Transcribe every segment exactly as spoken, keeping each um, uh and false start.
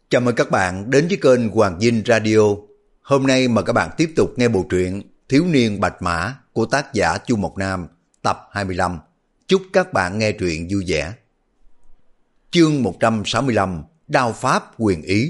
Chào mừng các bạn đến với kênh Hoàng Vinh Radio. Hôm nay mời các bạn tiếp tục nghe bộ truyện Thiếu niên Bạch Mã của tác giả Chu Mộc Nam tập hai mươi lăm. Chúc các bạn nghe truyện vui vẻ. Chương một trăm sáu mươi lăm, Đao pháp quyền ý.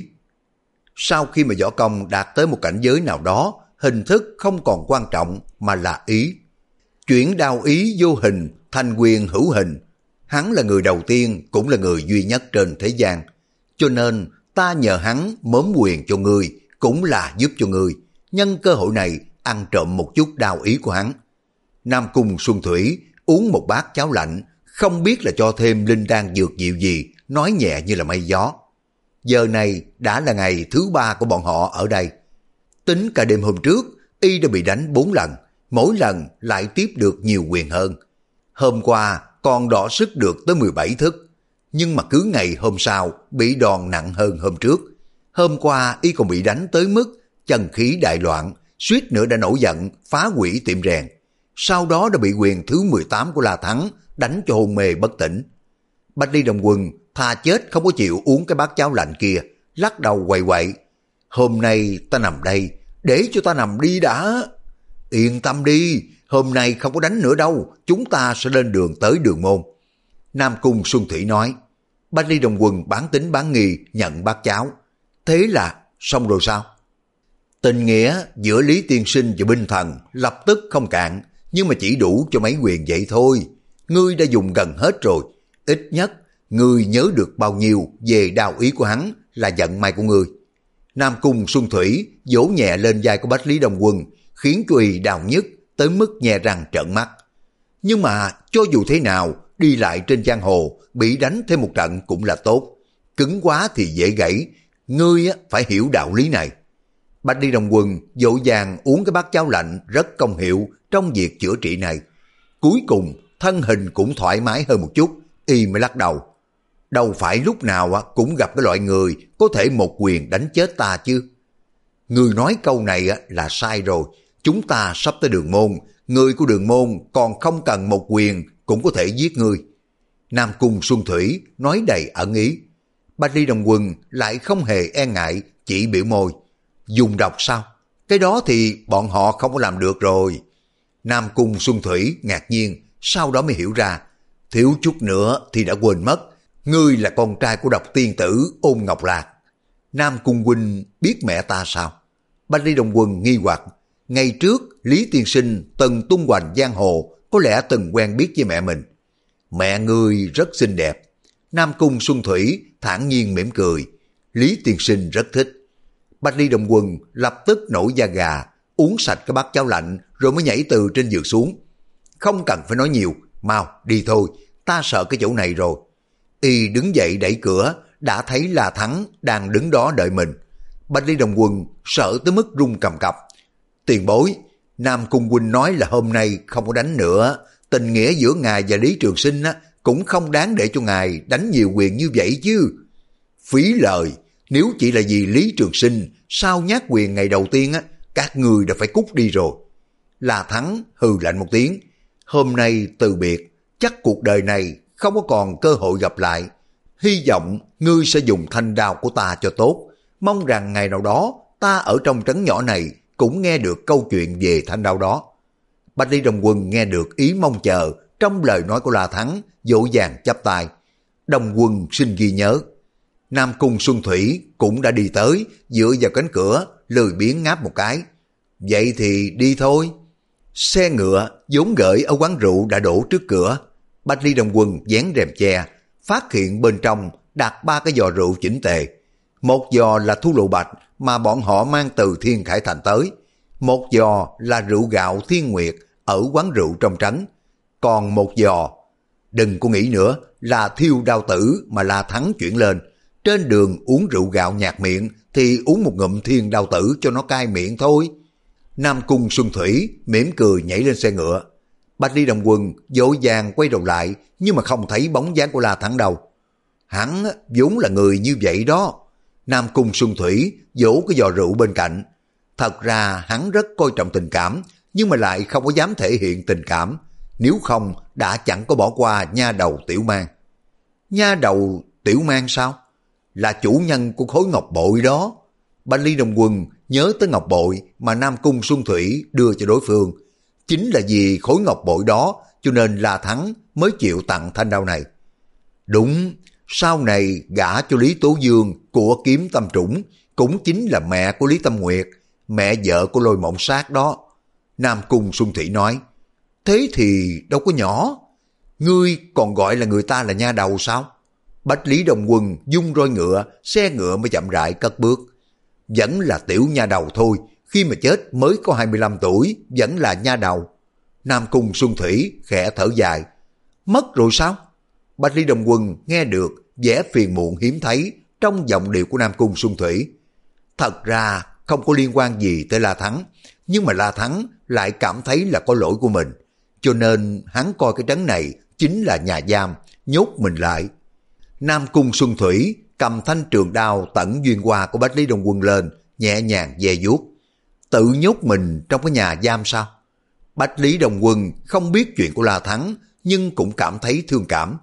Sau khi mà võ công đạt tới một cảnh giới nào đó, hình thức không còn quan trọng mà là ý. Chuyển đao ý vô hình thành quyền hữu hình. Hắn là người đầu tiên cũng là người duy nhất trên thế gian. Cho nên ta nhờ hắn mớm quyền cho ngươi, cũng là giúp cho ngươi, nhân cơ hội này ăn trộm một chút đao ý của hắn. Nam Cung Xuân Thủy uống một bát cháo lạnh, không biết là cho thêm linh đan dược dịu gì, nói nhẹ như là mây gió. Giờ này đã là ngày thứ ba của bọn họ ở đây. Tính cả đêm hôm trước, y đã bị đánh bốn lần, mỗi lần lại tiếp được nhiều quyền hơn. Hôm qua còn đọ sức được tới mười bảy thức. Nhưng mà cứ ngày hôm sau bị đòn nặng hơn hôm trước. Hôm qua y còn bị đánh tới mức chân khí đại loạn, suýt nữa đã nổi giận phá hủy tiệm rèn. Sau đó đã bị quyền thứ mười tám của La Thắng đánh cho hôn mê bất tỉnh. Bạch Ly Đồng Quân thà chết không có chịu uống cái bát cháo lạnh kia, lắc đầu quậy quậy. Hôm nay ta nằm đây, để cho ta nằm đi đã. Yên tâm đi, hôm nay không có đánh nữa đâu, chúng ta sẽ lên đường tới Đường Môn. Nam Cung Xuân Thủy nói. Bạch Ly Đồng Quân bán tính bán nghi nhận bát cháo. Thế là xong rồi sao? Tình nghĩa giữa Lý Tiên Sinh và binh thần lập tức không cạn, nhưng mà chỉ đủ cho mấy quyền vậy thôi. Ngươi đã dùng gần hết rồi, ít nhất ngươi nhớ được bao nhiêu về đao ý của hắn là vận may của ngươi. Nam Cung Xuân Thủy vỗ nhẹ lên vai của Bạch Lý Đồng Quân, khiến cho y đau nhức tới mức nhe răng trợn mắt. Nhưng mà cho dù thế nào, đi lại trên giang hồ, bị đánh thêm một trận cũng là tốt. Cứng quá thì dễ gãy, ngươi phải hiểu đạo lý này. Bạch Ly Đồng Quân dỗ dàng uống cái bát cháo lạnh rất công hiệu trong việc chữa trị này. Cuối cùng thân hình cũng thoải mái hơn một chút, y mới lắc đầu. Đâu phải lúc nào cũng gặp cái loại người có thể một quyền đánh chết ta chứ. Người nói câu này là sai rồi, chúng ta sắp tới Đường Môn, người của Đường Môn còn không cần một quyền cũng có thể giết ngươi. Nam Cung Xuân Thủy nói đầy ẩn ý. Bạch Ly Đồng Quân lại không hề e ngại, chỉ biểu môi. Dùng độc sao? Cái đó thì bọn họ không có làm được rồi. Nam Cung Xuân Thủy ngạc nhiên, sau đó mới hiểu ra. Thiếu chút nữa thì đã quên mất, ngươi là con trai của độc tiên tử Ôn Ngọc Lạc. Nam Cung huynh biết mẹ ta sao? Bạch Ly Đồng Quân nghi hoặc. Ngày trước Lý Tiên Sinh từng tung hoành giang hồ, có lẽ từng quen biết với mẹ mình. Mẹ ngươi rất xinh đẹp. Nam Cung Xuân Thủy thản nhiên mỉm cười. Lý Tiên Sinh rất thích. Bạch Ly Đồng Quân lập tức nổi da gà, uống sạch cái bát cháo lạnh rồi mới nhảy từ trên giường xuống. Không cần phải nói nhiều, mau đi thôi, ta sợ cái chỗ này rồi. Y đứng dậy đẩy cửa, đã thấy La Thắng đang đứng đó đợi mình. Bạch Ly Đồng Quân sợ tới mức run cầm cập. Tiền bối, Nam Cung huynh nói là hôm nay không có đánh nữa, tình nghĩa giữa ngài và Lý Trường Sinh á, cũng không đáng để cho ngài đánh nhiều quyền như vậy chứ. Phí lời, nếu chỉ là vì Lý Trường Sinh, sao nhát quyền ngày đầu tiên á, các người đã phải cút đi rồi. La Thắng hừ lạnh một tiếng. Hôm nay từ biệt, chắc cuộc đời này không có còn cơ hội gặp lại. Hy vọng ngươi sẽ dùng thanh đao của ta cho tốt. Mong rằng ngày nào đó ta ở trong trấn nhỏ này cũng nghe được câu chuyện về thanh đao đó. Bạch Ly Đồng Quân nghe được ý mong chờ trong lời nói của La Thắng, dỗ dàng chắp tay. Đồng Quân xin ghi nhớ. Nam Cung Xuân Thủy cũng đã đi tới, dựa vào cánh cửa, lười biếng ngáp một cái. Vậy thì đi thôi. Xe ngựa vốn gửi ở quán rượu đã đổ trước cửa. Bạch Ly Đồng Quân vén rèm che, phát hiện bên trong đặt ba cái giò rượu chỉnh tề. Một giò là thu lộ bạch mà bọn họ mang từ Thiên Khải Thành tới. Một giò là rượu gạo Thiên Nguyệt ở quán rượu trong trấn. Còn một giò, đừng có nghĩ nữa, là thiêu đao tử mà La Thắng chuyển lên. Trên đường uống rượu gạo nhạt miệng thì uống một ngụm thiên đao tử cho nó cai miệng thôi. Nam Cung Xuân Thủy mỉm cười nhảy lên xe ngựa. Bạch Ly Đồng Quân vội vàng quay đầu lại, nhưng mà không thấy bóng dáng của La Thắng đâu. Hắn vốn là người như vậy đó. Nam Cung Xuân Thủy vỗ cái giò rượu bên cạnh. Thật ra hắn rất coi trọng tình cảm, nhưng mà lại không có dám thể hiện tình cảm. Nếu không đã chẳng có bỏ qua nha đầu Tiểu Mang. Nha đầu Tiểu Mang sao? là chủ nhân của khối ngọc bội đó. Bạch Lý Đồng Quân nhớ tới ngọc bội mà Nam Cung Xuân Thủy đưa cho đối phương. Chính là vì khối ngọc bội đó cho nên La Thắng mới chịu tặng thanh đao này. Đúng, sau này gả cho Lý Tố Dương của Kiếm Tâm Trũng cũng chính là mẹ của Lý Tâm Nguyệt, mẹ vợ của Lôi Mộng Sát đó. Nam Cung Xuân Thủy nói, thế thì đâu có nhỏ, ngươi còn gọi là người ta là nha đầu sao? Bạch Lý Đồng Quân dung roi ngựa, xe ngựa mới chậm rãi cất bước. Vẫn là tiểu nha đầu thôi, khi mà chết mới có hai mươi lăm tuổi, vẫn là nha đầu. Nam Cung Xuân Thủy khẽ thở dài, mất rồi sao? Bạch Lý Đồng Quân nghe được vẻ phiền muộn hiếm thấy trong giọng điệu của Nam Cung Xuân Thủy. Thật ra không có liên quan gì tới La Thắng, nhưng mà La Thắng lại cảm thấy là có lỗi của mình, cho nên hắn coi cái trấn này chính là nhà giam, nhốt mình lại. Nam Cung Xuân Thủy cầm thanh trường đao tẩn duyên hoa của Bạch Lý Đồng Quân lên, nhẹ nhàng ve vuốt. Tự nhốt mình trong cái nhà giam sao? Bạch Lý Đồng Quân không biết chuyện của La Thắng, nhưng cũng cảm thấy thương cảm.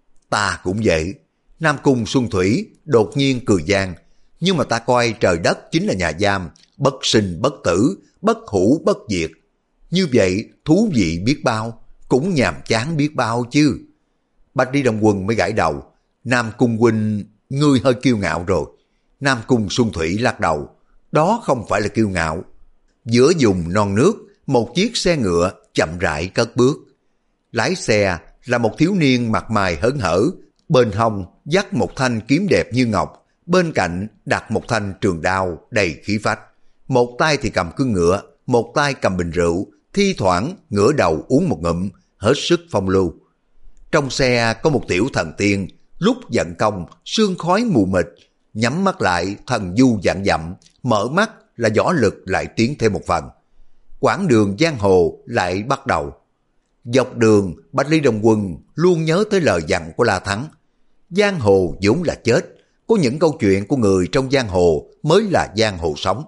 Ta cũng vậy. Nam Cung Xuân Thủy đột nhiên cười gian, nhưng mà ta coi trời đất chính là nhà giam, bất sinh bất tử, bất hủ bất diệt. Như vậy thú vị biết bao, cũng nhàm chán biết bao chứ. Bạch Lý Đồng Quân mới gãi đầu. Nam Cung huynh, ngươi hơi kiêu ngạo rồi. Nam Cung Xuân Thủy lắc đầu. Đó không phải là kiêu ngạo. Giữa vùng non nước, một chiếc xe ngựa chậm rãi cất bước. Lái xe là một thiếu niên mặt mày hớn hở, bên hông dắt một thanh kiếm đẹp như ngọc, bên cạnh đặt một thanh trường đao đầy khí phách. Một tay thì cầm cương ngựa, một tay cầm bình rượu, thi thoảng ngửa đầu uống một ngụm, hết sức phong lưu. Trong xe có một tiểu thần tiên, lúc giận công, sương khói mù mịt, nhắm mắt lại thần du vạn dặm, mở mắt là võ lực lại tiến thêm một phần. Quãng đường giang hồ lại bắt đầu. Dọc đường, Bạch Lý Đồng Quân luôn nhớ tới lời dặn của La Thắng. Giang hồ vốn là chết, có những câu chuyện của người trong giang hồ mới là giang hồ sống.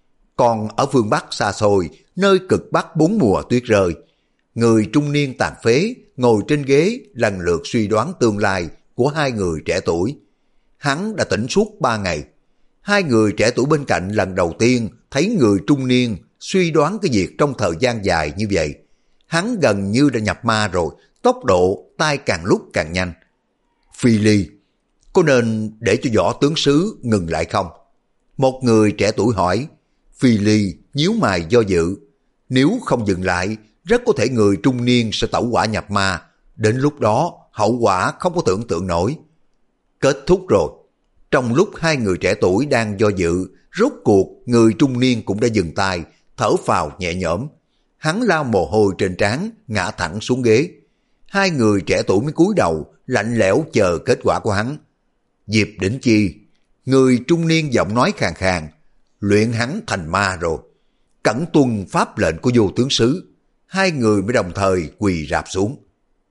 Còn ở phương Bắc xa xôi, nơi cực Bắc bốn mùa tuyết rơi, người trung niên tàn phế ngồi trên ghế lần lượt suy đoán tương lai của hai người trẻ tuổi. Hắn đã tỉnh suốt ba ngày. Hai người trẻ tuổi bên cạnh lần đầu tiên thấy người trung niên suy đoán cái việc trong thời gian dài như vậy. Hắn gần như đã nhập ma rồi, tốc độ tay càng lúc càng nhanh. Phi Ly, có nên để cho võ tướng sứ ngừng lại không? Một người trẻ tuổi hỏi. Phi Ly nhíu mày do dự. Nếu không dừng lại, rất có thể người trung niên sẽ tẩu hỏa nhập ma. Đến lúc đó, hậu quả không có tưởng tượng nổi. Kết thúc rồi. Trong lúc hai người trẻ tuổi đang do dự, rốt cuộc người trung niên cũng đã dừng tay, thở phào nhẹ nhõm. Hắn lau mồ hôi trên trán, ngã thẳng xuống ghế. Hai người trẻ tuổi mới cúi đầu, lạnh lẽo chờ kết quả của hắn. Diệp Đỉnh Chi, người trung niên giọng nói khàn khàn, luyện hắn thành ma rồi. Cẩn tuân pháp lệnh của vô tướng sứ. Hai người mới đồng thời quỳ rạp xuống.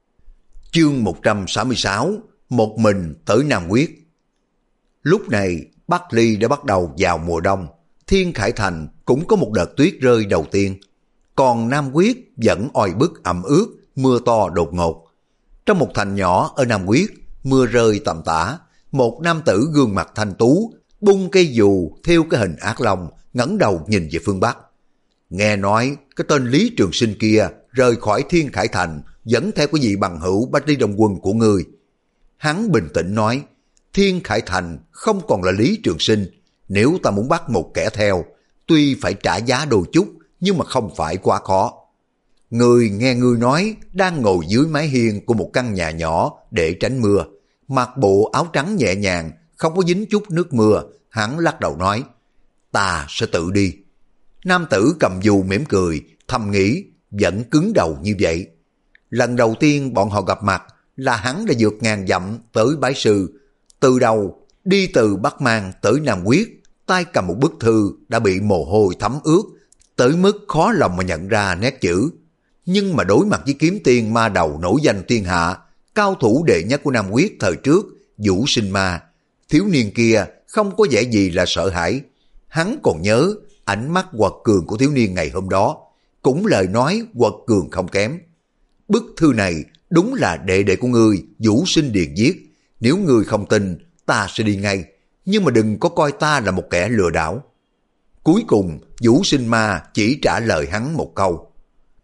Chương một trăm sáu mươi sáu, một mình tới Nam Quyết. Lúc này, Bắc Ly đã bắt đầu vào mùa đông. Thiên Khải Thành cũng có một đợt tuyết rơi đầu tiên. Còn Nam Quyết vẫn oi bức ẩm ướt, mưa to đột ngột. Trong một thành nhỏ ở Nam Quyết, mưa rơi tầm tã. Một nam tử gương mặt thanh tú, bung cây dù theo cái hình ác long, ngẩng đầu nhìn về phương Bắc. Nghe nói cái tên Lý Trường Sinh kia rời khỏi Thiên Khải Thành, dẫn theo cái vị bằng hữu Bạch Lý Đồng Quân của ngươi. Hắn bình tĩnh nói, Thiên Khải Thành không còn là Lý Trường Sinh. Nếu ta muốn bắt một kẻ theo, tuy phải trả giá đôi chút, nhưng mà không phải quá khó. Người nghe ngươi nói đang ngồi dưới mái hiên của một căn nhà nhỏ để tránh mưa, mặc bộ áo trắng nhẹ nhàng, không có dính chút nước mưa. Hắn lắc đầu nói, ta sẽ tự đi. Nam tử cầm dù mỉm cười, thầm nghĩ, vẫn cứng đầu như vậy. Lần đầu tiên bọn họ gặp mặt là hắn đã vượt ngàn dặm tới bái sư. Từ đầu, đi từ Bắc Mang tới Nam Quyết, tay cầm một bức thư đã bị mồ hôi thấm ướt, tới mức khó lòng mà nhận ra nét chữ. Nhưng mà đối mặt với kiếm tiên ma đầu nổi danh thiên hạ, cao thủ đệ nhất của Nam Quyết thời trước, Vũ Sinh Ma, thiếu niên kia không có vẻ gì là sợ hãi. Hắn còn nhớ ánh mắt quật cường của thiếu niên ngày hôm đó, cũng lời nói quật cường không kém. Bức thư này đúng là đệ đệ của ngươi Vũ Sinh Điền viết, nếu ngươi không tin, ta sẽ đi ngay, nhưng mà đừng có coi ta là một kẻ lừa đảo. Cuối cùng, Vũ Sinh Ma chỉ trả lời hắn một câu.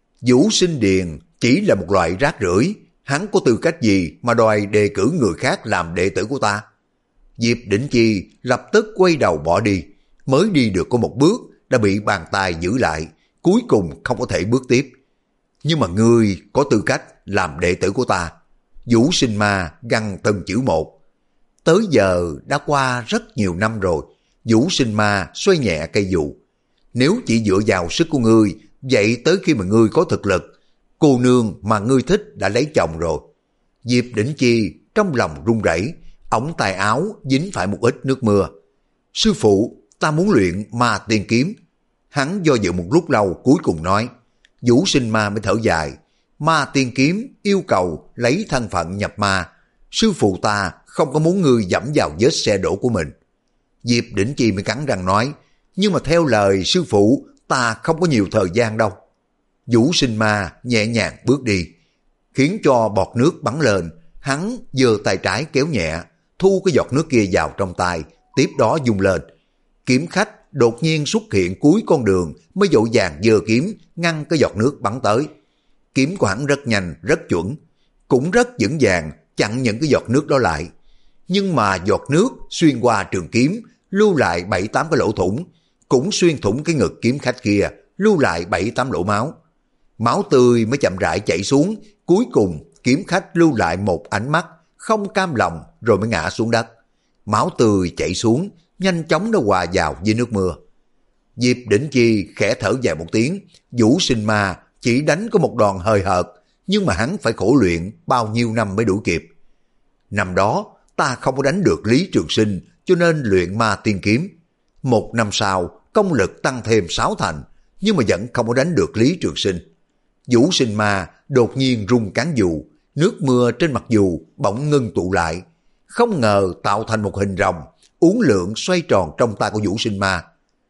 Vũ Sinh Điền chỉ là một loại rác rưởi, hắn có tư cách gì mà đòi đề cử người khác làm đệ tử của ta? Diệp Đỉnh Chi lập tức quay đầu bỏ đi, mới đi được có một bước đã bị bàn tay giữ lại, cuối cùng không có thể bước tiếp. Nhưng mà ngươi có tư cách làm đệ tử của ta. Vũ Sinh Ma gằn từng chữ một. Tới giờ đã qua rất nhiều năm rồi. Vũ Sinh Ma xoay nhẹ cây dù. Nếu chỉ dựa vào sức của ngươi, vậy tới khi mà ngươi có thực lực, cô nương mà ngươi thích đã lấy chồng rồi. Diệp Đỉnh Chi trong lòng run rẩy, ống tay áo dính phải một ít nước mưa. Sư phụ, ta muốn luyện Ma Tiên Kiếm. Hắn do dự một lúc lâu cuối cùng nói. Vũ Sinh Ma mới thở dài. Ma Tiên Kiếm yêu cầu lấy thân phận nhập ma. Sư phụ ta không có muốn ngươi dẫm vào vết xe đổ của mình. Diệp Đỉnh Chi mới cắn răng nói. Nhưng mà theo lời sư phụ, ta không có nhiều thời gian đâu. Vũ Sinh Ma nhẹ nhàng bước đi, khiến cho bọt nước bắn lên. Hắn giơ tay trái kéo nhẹ, thu cái giọt nước kia vào trong tay, tiếp đó vung lên. Kiếm khách đột nhiên xuất hiện cuối con đường, mới vội vàng giơ kiếm ngăn cái giọt nước bắn tới. Kiếm của hắn rất nhanh, rất chuẩn, cũng rất vững vàng chặn những cái giọt nước đó lại. Nhưng mà giọt nước xuyên qua trường kiếm, lưu lại bảy tám cái lỗ thủng, cũng xuyên thủng cái ngực kiếm khách kia, lưu lại bảy tám lỗ máu. Máu tươi mới chậm rãi chảy xuống, cuối cùng kiếm khách lưu lại một ánh mắt không cam lòng rồi mới ngã xuống đất. Máu tươi chảy xuống, nhanh chóng nó hòa vào với nước mưa. Diệp Đỉnh Chi khẽ thở dài một tiếng. Vũ Sinh Ma chỉ đánh có một đòn hời hợt, nhưng mà hắn phải khổ luyện bao nhiêu năm mới đủ kịp. Năm đó ta không có đánh được Lý Trường Sinh, cho nên luyện Ma Tiên Kiếm. Một năm sau công lực tăng thêm sáu thành, nhưng mà vẫn không có đánh được Lý Trường Sinh. Vũ Sinh Ma đột nhiên rung cán dù, nước mưa trên mặt dù bỗng ngưng tụ lại, không ngờ tạo thành một hình rồng uốn lượn xoay tròn trong tay của Vũ Sinh Ma.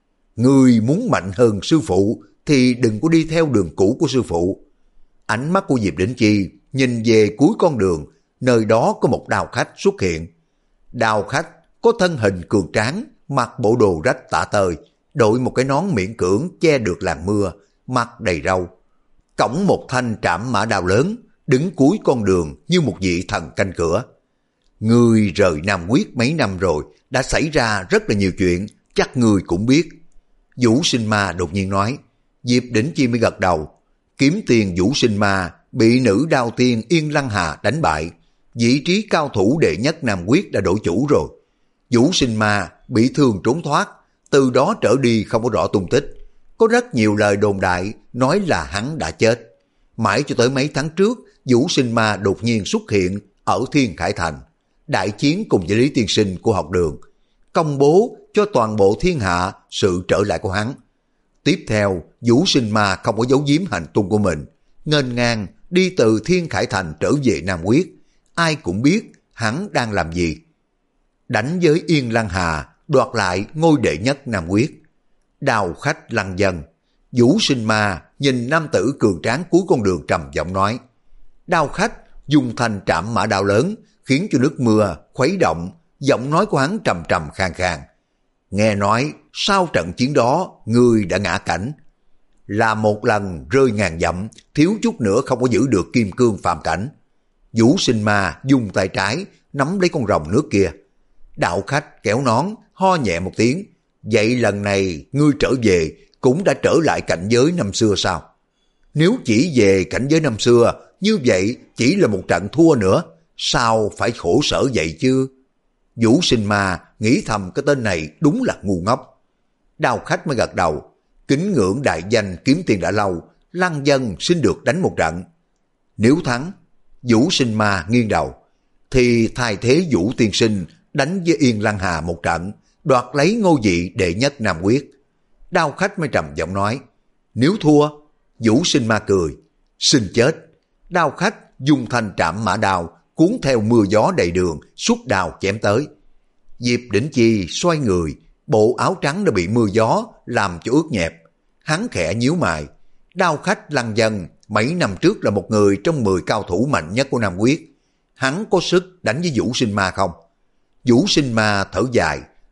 Ngươi muốn mạnh hơn sư phụ thì đừng có đi theo đường cũ của sư phụ. Ánh mắt của Diệp Đỉnh Chi nhìn về cuối con đường, nơi đó có một đào khách xuất hiện. Đào khách có thân hình cường tráng, mặc bộ đồ rách tả tơi, đội một cái nón miễn cưỡng che được làn mưa, mặt đầy râu, cõng một thanh trảm mã đao lớn, đứng cuối con đường như một vị thần canh cửa. Ngươi rời Nam Quyết mấy năm rồi, đã xảy ra rất là nhiều chuyện, chắc ngươi cũng biết. Vũ Sinh Ma đột nhiên nói. Diệp Đỉnh Chi mới gật đầu. Kiếm tiền Vũ Sinh Ma bị nữ đao tiên Yên Lăng Hà đánh bại, vị trí cao thủ đệ nhất Nam Quyết đã đổi chủ rồi. Vũ Sinh Ma bị thương trốn thoát, từ đó trở đi không có rõ tung tích. Có rất nhiều lời đồn đại nói là hắn đã chết. Mãi cho tới mấy tháng trước, Vũ Sinh Ma đột nhiên xuất hiện ở Thiên Khải Thành, đại chiến cùng với Lý Tiên Sinh của học đường, công bố cho toàn bộ thiên hạ sự trở lại của hắn. Tiếp theo, Vũ Sinh Ma không có giấu giếm hành tung của mình, nghênh ngang đi từ Thiên Khải Thành trở về Nam Quyết. Ai cũng biết hắn đang làm gì. Đánh với Yên Lăng Hà, đoạt lại ngôi đệ nhất Nam Quyết. Đào khách lăng dân. Vũ Sinh Ma nhìn nam tử cường tráng cuối con đường trầm giọng nói. Đao khách dùng thành trảm mã đao lớn, khiến cho nước mưa khuấy động, giọng nói của hắn trầm trầm khàn khàn. Nghe nói sau trận chiến đó ngươi đã ngã cảnh, là một lần rơi ngàn dặm, thiếu chút nữa không có giữ được kim cương phàm cảnh. Vũ Sinh Ma dùng tay trái nắm lấy con rồng nước kia. Đạo khách kéo nón, ho nhẹ một tiếng. Vậy lần này ngươi trở về cũng đã trở lại cảnh giới năm xưa sao? Nếu chỉ về cảnh giới năm xưa, như vậy chỉ là một trận thua nữa, sao phải khổ sở vậy chứ? Vũ Sinh Ma nghĩ thầm cái tên này đúng là ngu ngốc. Đào khách mới gật đầu. Kính ngưỡng đại danh kiếm tiền đã lâu, lăng dân xin được đánh một trận. Nếu thắng, Vũ Sinh Ma nghiêng đầu, thì thay thế Vũ tiên sinh đánh với Yên Lăng Hà một trận, đoạt lấy ngôi vị đệ nhất Nam Quyết. Đao khách mới trầm giọng nói. Nếu thua, Vũ Sinh Ma cười. Xin chết. Đao khách dùng thanh trảm mã đao cuốn theo mưa gió đầy đường, xuất đao chém tới. Diệp Đỉnh Chi xoay người, bộ áo trắng đã bị mưa gió làm cho ướt nhẹp. Hắn khẽ nhíu mày. Đao khách lăng dân mấy năm trước là một người trong mười cao thủ mạnh nhất của Nam Quyết. Hắn có sức đánh với Vũ Sinh Ma không? Vũ Sinh Ma thở dài,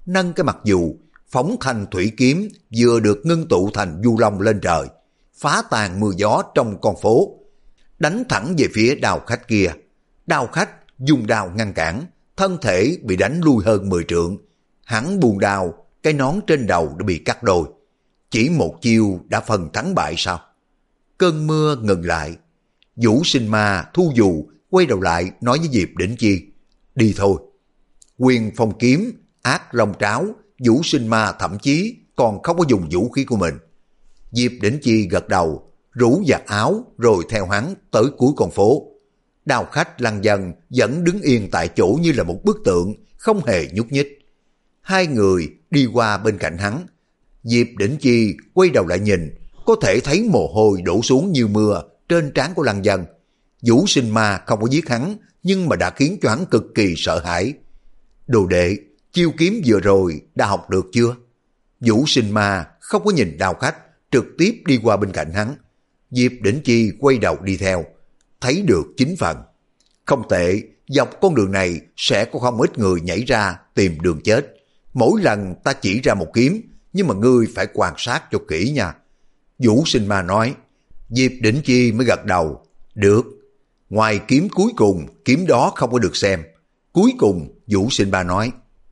nâng cái mặt dù, phóng thanh thủy kiếm vừa được ngưng tụ thành du long lên trời, phá tan mưa gió trong con phố, đánh thẳng về phía Đao Khách kia. Đao Khách dùng đao ngăn cản, thân thể bị đánh lui hơn mười trượng. Hắn buông đao, cái nón trên đầu đã bị cắt đôi. Chỉ một chiêu đã phân thắng bại sao? Cơn mưa ngừng lại. Vũ Sinh Ma thu dù, quay đầu lại nói với Diệp Đỉnh Chi, đi thôi. Quyền phong kiếm, ác long tráo, Vũ Sinh Ma thậm chí còn không có dùng vũ khí của mình. Diệp Đỉnh Chi gật đầu, rủ giặt áo rồi theo hắn tới cuối con phố. Đao Khách Lăng Vân vẫn đứng yên tại chỗ như là một bức tượng, không hề nhúc nhích. Hai người đi qua bên cạnh hắn. Diệp Đỉnh Chi quay đầu lại nhìn, có thể thấy mồ hôi đổ xuống như mưa trên trán của Lăng Vân. Vũ Sinh Ma không có giết hắn, nhưng mà đã khiến cho hắn cực kỳ sợ hãi. Đồ đệ, chiêu kiếm vừa rồi đã học được chưa? Vũ Sinh Ma không có nhìn Đao Khách, trực tiếp đi qua bên cạnh hắn. Diệp Đỉnh Chi quay đầu đi theo, thấy được chín phần. Không tệ, dọc con đường này sẽ có không ít người nhảy ra tìm đường chết. Mỗi lần ta chỉ ra một kiếm, nhưng mà ngươi phải quan sát cho kỹ nha. Vũ Sinh Ma nói. Diệp Đỉnh Chi mới gật đầu. Được. Ngoài kiếm cuối cùng, kiếm đó không có được xem. Cuối cùng, Vũ Sinh Ma nói.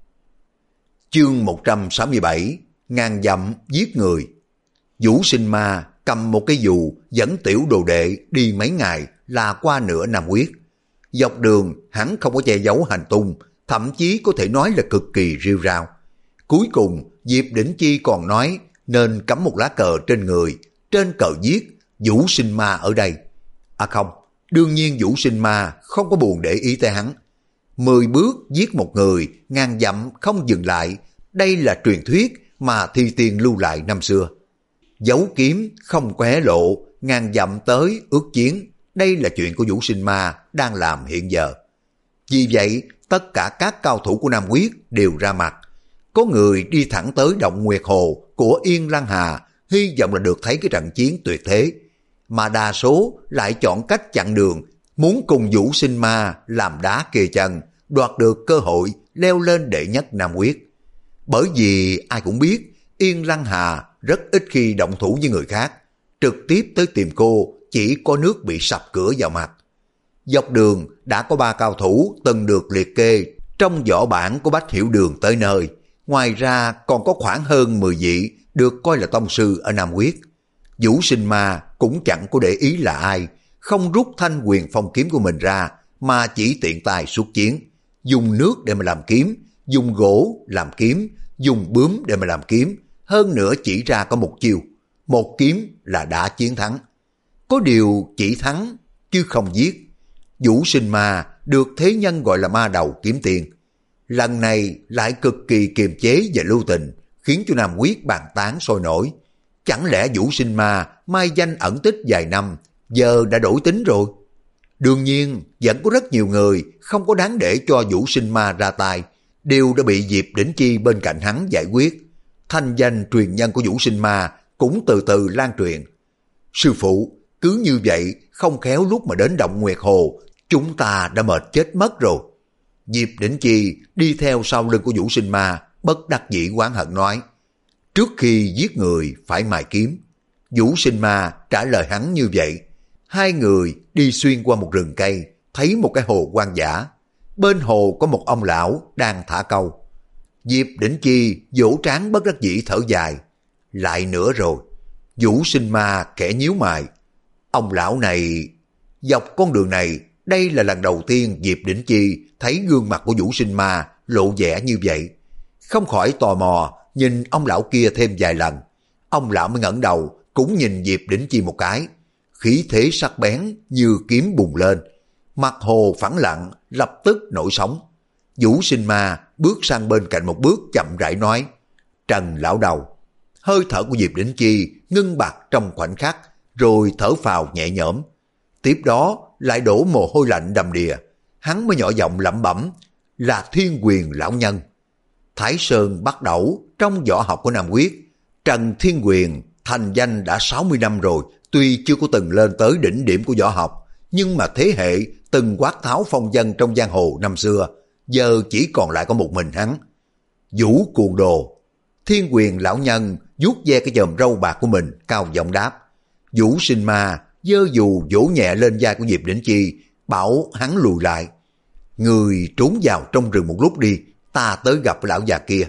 Chương một trăm sáu mươi bảy, ngàn dặm giết người. Vũ Sinh Ma cầm một cái dù dẫn tiểu đồ đệ đi mấy ngày là qua nửa Nam Quyết. Dọc đường hắn không có che giấu hành tung, thậm chí có thể nói là cực kỳ rêu rao. Cuối cùng Diệp Đỉnh Chi còn nói nên cắm một lá cờ trên người, trên cờ viết Vũ Sinh Ma ở đây. À không, đương nhiên Vũ Sinh Ma không có buồn để ý tới hắn. Mười bước giết một người, ngàn dặm không dừng lại, đây là truyền thuyết mà thi tiên lưu lại năm xưa. Giấu kiếm không qué lộ, ngàn dặm tới ước chiến, đây là chuyện của Vũ Sinh Ma đang làm hiện giờ. Vì vậy, tất cả các cao thủ của Nam Quyết đều ra mặt. Có người đi thẳng tới động Nguyệt Hồ của Yên Lăng Hà, hy vọng là được thấy cái trận chiến tuyệt thế. Mà đa số lại chọn cách chặn đường, muốn cùng Vũ Sinh Ma làm đá kề chân, đoạt được cơ hội leo lên đệ nhất Nam Quyết. Bởi vì ai cũng biết, Yên Lăng Hà rất ít khi động thủ với người khác. Trực tiếp tới tìm cô, chỉ có nước bị sập cửa vào mặt. Dọc đường đã có ba cao thủ từng được liệt kê trong võ bản của Bách Hiểu Đường tới nơi. Ngoài ra còn có khoảng hơn mười vị được coi là tông sư ở Nam Quyết. Vũ Sinh Ma cũng chẳng có để ý là ai, không rút thanh quyền phong kiếm của mình ra, mà chỉ tiện tay xuất chiến. Dùng nước để mà làm kiếm, dùng gỗ làm kiếm, dùng bướm để mà làm kiếm. Hơn nữa chỉ ra có một chiêu, một kiếm là đã chiến thắng. Có điều chỉ thắng, chứ không giết. Vũ Sinh Ma được thế nhân gọi là ma đầu kiếm tiền. Lần này lại cực kỳ kiềm chế và lưu tình, khiến cho Nam Quyết bàn tán sôi nổi. Chẳng lẽ Vũ Sinh Ma mai danh ẩn tích vài năm, giờ đã đổi tính rồi? Đương nhiên, vẫn có rất nhiều người không có đáng để cho Vũ Sinh Ma ra tay, đều đã bị Diệp Đỉnh Chi bên cạnh hắn giải quyết. Thanh danh truyền nhân của Vũ Sinh Ma cũng từ từ lan truyền. Sư phụ, cứ như vậy, không khéo lúc mà đến động Nguyệt Hồ, chúng ta đã mệt chết mất rồi. Diệp Đỉnh Chi đi theo sau lưng của Vũ Sinh Ma, bất đắc dĩ oán hận nói. Trước khi giết người phải mài kiếm. Vũ Sinh Ma trả lời hắn như vậy. Hai người đi xuyên qua một rừng cây, thấy một cái hồ hoang dã. Bên hồ có một ông lão đang thả câu. Diệp Đỉnh Chi vỗ trán bất đắc dĩ thở dài. Lại nữa rồi. Vũ Sinh Ma kẻ nhíu mày. Ông lão này... Dọc con đường này, đây là lần đầu tiên Diệp Đỉnh Chi thấy gương mặt của Vũ Sinh Ma lộ vẻ như vậy. Không khỏi tò mò nhìn ông lão kia thêm vài lần. Ông lão mới ngẩng đầu, cũng nhìn Diệp Đỉnh Chi một cái. Khí thế sắc bén như kiếm bùng lên. Mặt hồ phẳng lặng, lập tức nổi sóng. Vũ Sinh Ma bước sang bên cạnh một bước chậm rãi nói. Trần lão đầu. Hơi thở của Diệp Đỉnh Chi ngưng bặt trong khoảnh khắc, rồi thở phào nhẹ nhõm. Tiếp đó lại đổ mồ hôi lạnh đầm đìa. Hắn mới nhỏ giọng lẩm bẩm. Là Thiên Quyền lão nhân. Thái Sơn bắt đầu trong võ học của Nam Quyết. Trần Thiên Quyền thành danh đã sáu mươi năm rồi, tuy chưa có từng lên tới đỉnh điểm của võ học, nhưng mà thế hệ từng quát tháo phong dân trong giang hồ năm xưa, giờ chỉ còn lại có một mình hắn. Vũ cuồng đồ. Thiên Quyền lão nhân vuốt ve cái chòm râu bạc của mình, cao giọng đáp. Vũ Sinh Ma giơ dù vỗ nhẹ lên vai của Diệp Đỉnh Chi, bảo hắn lùi lại. Người trốn vào trong rừng một lúc đi, ta tới gặp lão già kia.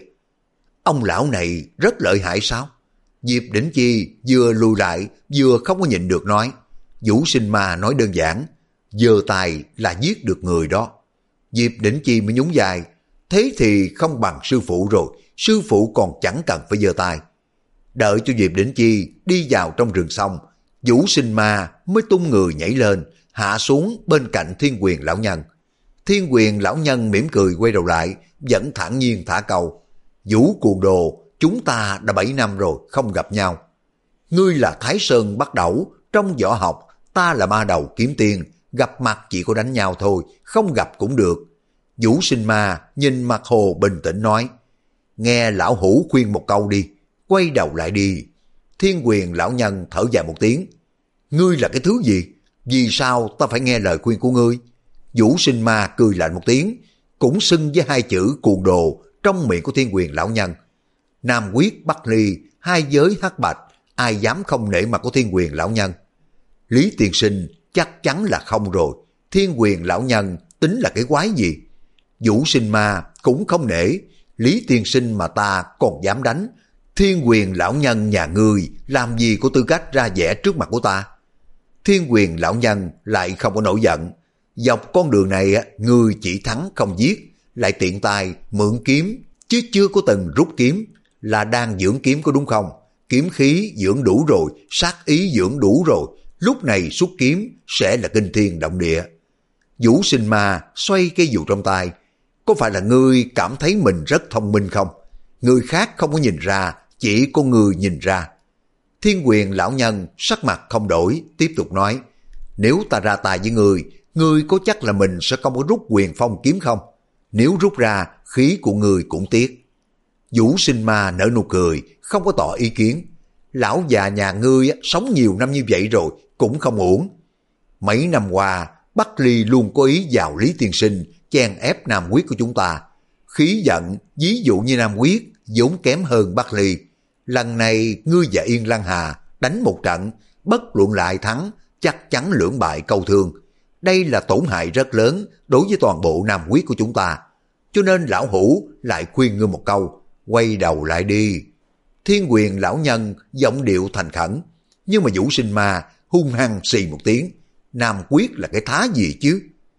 Ông lão này rất lợi hại sao? Diệp Đỉnh Chi vừa lùi lại vừa không có nhịn được nói. Vũ Sinh Ma nói đơn giản, giơ tay là giết được người đó. Diệp Đỉnh Chi mới nhún vai, thế thì không bằng sư phụ rồi, sư phụ còn chẳng cần phải giơ tay. Đợi cho Diệp Đỉnh Chi đi vào trong rừng xong, Vũ Sinh Ma mới tung người nhảy lên, hạ xuống bên cạnh Thiên Quyền lão nhân. Thiên Quyền lão nhân mỉm cười quay đầu lại, vẫn thản nhiên thả câu. Vũ cuồng đồ, chúng ta đã bảy năm rồi không gặp nhau. Ngươi là Thái Sơn Bắt Đẩu, trong võ học, ta là Ma Đầu Kiếm Tiên, gặp mặt chỉ có đánh nhau thôi, không gặp cũng được. Vũ Sinh Ma nhìn mặt hồ bình tĩnh nói, nghe lão hủ khuyên một câu đi, quay đầu lại đi. Thiên Quyền lão nhân thở dài một tiếng, ngươi là cái thứ gì? Vì sao ta phải nghe lời khuyên của ngươi? Vũ Sinh Ma cười lạnh một tiếng, cũng xưng với hai chữ cuồng đồ trong miệng của Thiên Quyền lão nhân. Nam Quyết Bắc Ly, hai giới hắc bạch, ai dám không nể mặt của Thiên Quyền lão nhân? Lý tiên sinh chắc chắn là không rồi. Thiên Quyền lão nhân tính là cái quái gì? Vũ Sinh Ma cũng không nể. Lý tiên sinh mà ta còn dám đánh, Thiên Quyền lão nhân nhà ngươi làm gì có tư cách ra vẻ trước mặt của ta? Thiên Quyền lão nhân lại không có nổi giận. Dọc con đường này ngươi chỉ thắng không giết, lại tiện tay mượn kiếm, chứ chưa có từng rút kiếm. Là đang dưỡng kiếm có đúng không? Kiếm khí dưỡng đủ rồi, sát ý dưỡng đủ rồi, lúc này xuất kiếm sẽ là kinh thiên động địa. Vũ Sinh Ma xoay cây dù trong tay. Có phải là ngươi cảm thấy mình rất thông minh không? Người khác không có nhìn ra, chỉ có ngươi nhìn ra. Thiên Quyền lão nhân sắc mặt không đổi, tiếp tục nói, nếu ta ra tay với ngươi, ngươi có chắc là mình sẽ không có rút Quyền Phong kiếm không? Nếu rút ra, khí của ngươi cũng tiếc. Vũ Sinh Ma nở nụ cười, không có tỏ ý kiến. Lão già nhà ngươi sống nhiều năm như vậy rồi, cũng không uổng. Mấy năm qua, Bắc Ly luôn có ý vào Lý tiên sinh, chen ép Nam Quyết của chúng ta. Khí giận, ví dụ như Nam Quyết, vốn kém hơn Bắc Ly. Lần này, ngươi và Yên Lăng Hà đánh một trận, bất luận lại thắng, chắc chắn lưỡng bại câu thương. Đây là tổn hại rất lớn đối với toàn bộ Nam Quyết của chúng ta. Cho nên lão hủ lại khuyên ngươi một câu, quay đầu lại đi. Thiên Quyền lão nhân giọng điệu thành khẩn, nhưng mà Vũ Sinh Ma hung hăng xì một tiếng, Nam Quyết là cái thá gì chứ?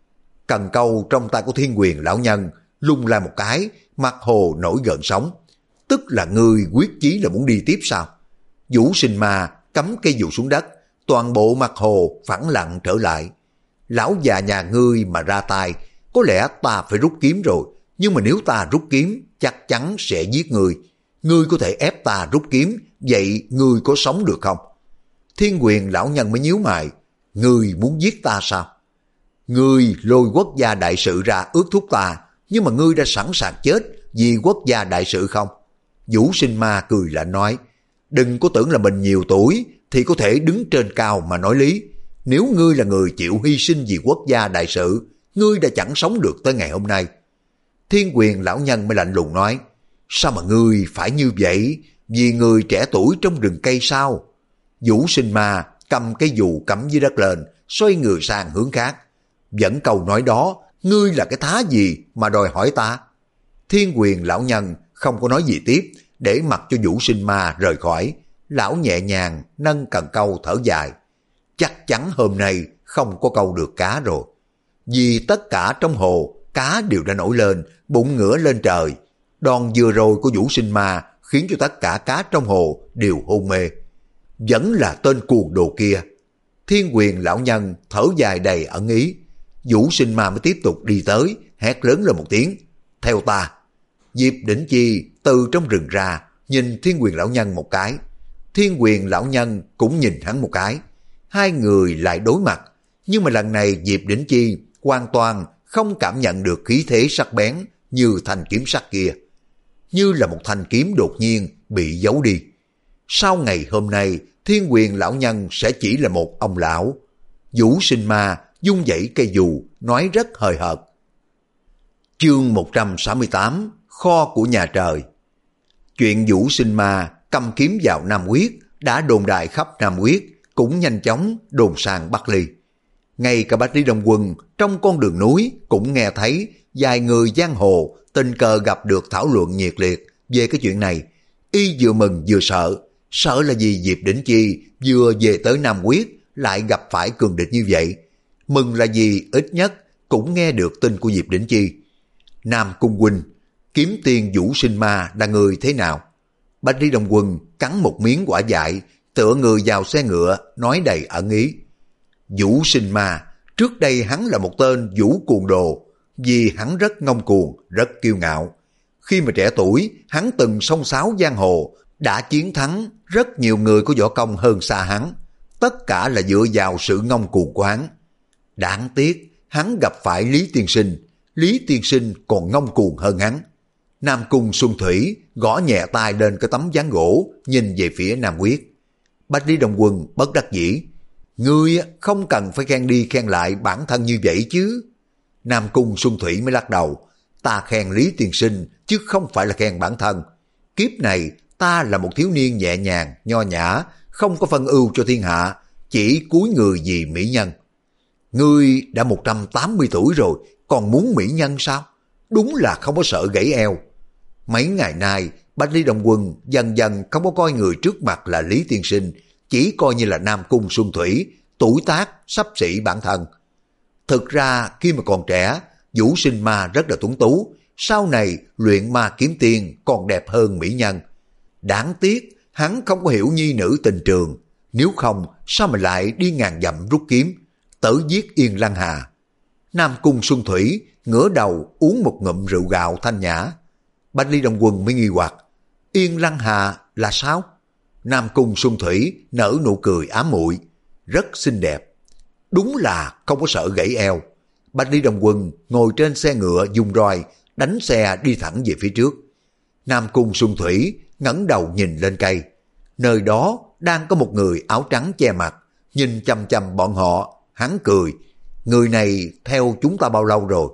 Cần câu trong tay của Thiên Quyền lão nhân lung la một cái, mặt hồ nổi gợn sóng. Tức là ngươi quyết chí là muốn đi tiếp sao? Vũ Sinh Ma cắm cây dù xuống đất, toàn bộ mặt hồ phẳng lặng trở lại. Lão già nhà ngươi mà ra tay, có lẽ ta phải rút kiếm rồi, nhưng mà nếu ta rút kiếm, chắc chắn sẽ giết ngươi. Ngươi có thể ép ta rút kiếm, vậy ngươi có sống được không? Thiên Quyền lão nhân mới nhíu mày, ngươi muốn giết ta sao? Ngươi lôi quốc gia đại sự ra ước thúc ta, nhưng mà ngươi đã sẵn sàng chết vì quốc gia đại sự không? Vũ Sinh Ma cười lạnh nói, đừng có tưởng là mình nhiều tuổi thì có thể đứng trên cao mà nói lý. Nếu ngươi là người chịu hy sinh vì quốc gia đại sự, ngươi đã chẳng sống được tới ngày hôm nay. Thiên Quyền lão nhân mới lạnh lùng nói, sao mà ngươi phải như vậy? Vì người trẻ tuổi trong rừng cây sao? Vũ Sinh Ma cầm cái dù cắm dưới đất lên, xoay người sang hướng khác. Vẫn câu nói đó, ngươi là cái thá gì mà đòi hỏi ta? Thiên Quyền lão nhân không có nói gì tiếp, để mặc cho Vũ Sinh Ma rời khỏi. Lão nhẹ nhàng nâng cần câu thở dài. Chắc chắn hôm nay không có câu được cá rồi. Vì tất cả trong hồ, cá đều đã nổi lên, bụng ngửa lên trời. Đòn vừa rồi của Vũ Sinh Ma khiến cho tất cả cá trong hồ đều hôn mê. Vẫn là tên cuồng đồ kia. Thiên Quyền lão nhân thở dài đầy ẩn ý. Vũ Sinh Ma mới tiếp tục đi tới, hét lớn lên một tiếng, theo ta. Diệp Đỉnh Chi từ trong rừng ra, nhìn Thiên Quyền lão nhân một cái. Thiên Quyền lão nhân cũng nhìn hắn một cái. Hai người lại đối mặt, nhưng mà lần này Diệp Đỉnh Chi hoàn toàn không cảm nhận được khí thế sắc bén như thanh kiếm sắt kia. Như là một thanh kiếm đột nhiên bị giấu đi. Sau ngày hôm nay, Thiên Quyền lão nhân sẽ chỉ là một ông lão. Vũ Sinh Ma dung dãy cây dù, nói rất hời hợt. Chương một trăm sáu mươi tám, Kho của nhà trời. Chuyện Vũ Sinh Ma cầm kiếm vào Nam Quyết đã đồn đại khắp Nam Quyết, cũng nhanh chóng đồn sang Bắc Ly. Ngay cả Bách Lý Đông Quân trong con đường núi cũng nghe thấy vài người giang hồ tình cờ gặp được thảo luận nhiệt liệt về cái chuyện này. Y vừa mừng vừa sợ, sợ là vì Diệp Đỉnh Chi vừa về tới Nam Quyết lại gặp phải cường địch như vậy. Mừng là vì ít nhất cũng nghe được tin của Diệp Đỉnh Chi. Nam Cung huynh, kiếm tiên Vũ Sinh Ma là người thế nào? Bách Lý Đông Quân cắn một miếng quả dại, tựa người vào xe ngựa, nói đầy ẩn ý. Vũ Sinh Ma, trước đây hắn là một tên vũ cuồng đồ, vì hắn rất ngông cuồng, rất kiêu ngạo. Khi mà trẻ tuổi, hắn từng xông xáo giang hồ, đã chiến thắng rất nhiều người có võ công hơn xa hắn. Tất cả là dựa vào sự ngông cuồng của hắn. Đáng tiếc, hắn gặp phải Lý Tiên Sinh, Lý Tiên Sinh còn ngông cuồng hơn hắn. Nam Cung Xuân Thủy gõ nhẹ tay lên cái tấm ván gỗ, nhìn về phía Nam Quyết. Bách Lý Đông Quân bất đắc dĩ. Ngươi không cần phải khen đi khen lại bản thân như vậy chứ. Nam Cung Xuân Thủy mới lắc đầu. Ta khen Lý Tiên Sinh chứ không phải là khen bản thân. Kiếp này ta là một thiếu niên nhẹ nhàng, nho nhã, không có phân ưu cho thiên hạ, chỉ cúi người vì mỹ nhân. Ngươi đã một trăm tám mươi tuổi rồi, còn muốn mỹ nhân sao? Đúng là không có sợ gãy eo. Mấy ngày nay, Bách Lý Đông Quân dần dần không có coi người trước mặt là Lý Tiên Sinh, chỉ coi như là Nam Cung Xuân Thủy, tuổi tác xấp xỉ bản thân. Thực ra khi mà còn trẻ, Vũ Sinh Ma rất là tuấn tú, sau này luyện ma kiếm tiên còn đẹp hơn mỹ nhân. Đáng tiếc hắn không có hiểu nhi nữ tình trường, nếu không sao mà lại đi ngàn dặm rút kiếm, tử giết Yên Lăng Hà. Nam Cung Xuân Thủy ngửa đầu uống một ngụm rượu gạo thanh nhã. Bách Lý Đông Quân mới nghi hoặc, Yên Lăng Hà là sao? Nam Cung Xuân Thủy nở nụ cười ám muội, rất xinh đẹp. Đúng là không có sợ gãy eo. Bách Lý Đông Quân ngồi trên xe ngựa dùng roi, đánh xe đi thẳng về phía trước. Nam Cung Xuân Thủy ngẩng đầu nhìn lên cây. Nơi đó đang có một người áo trắng che mặt, nhìn chăm chăm bọn họ, hắn cười. Người này theo chúng ta bao lâu rồi?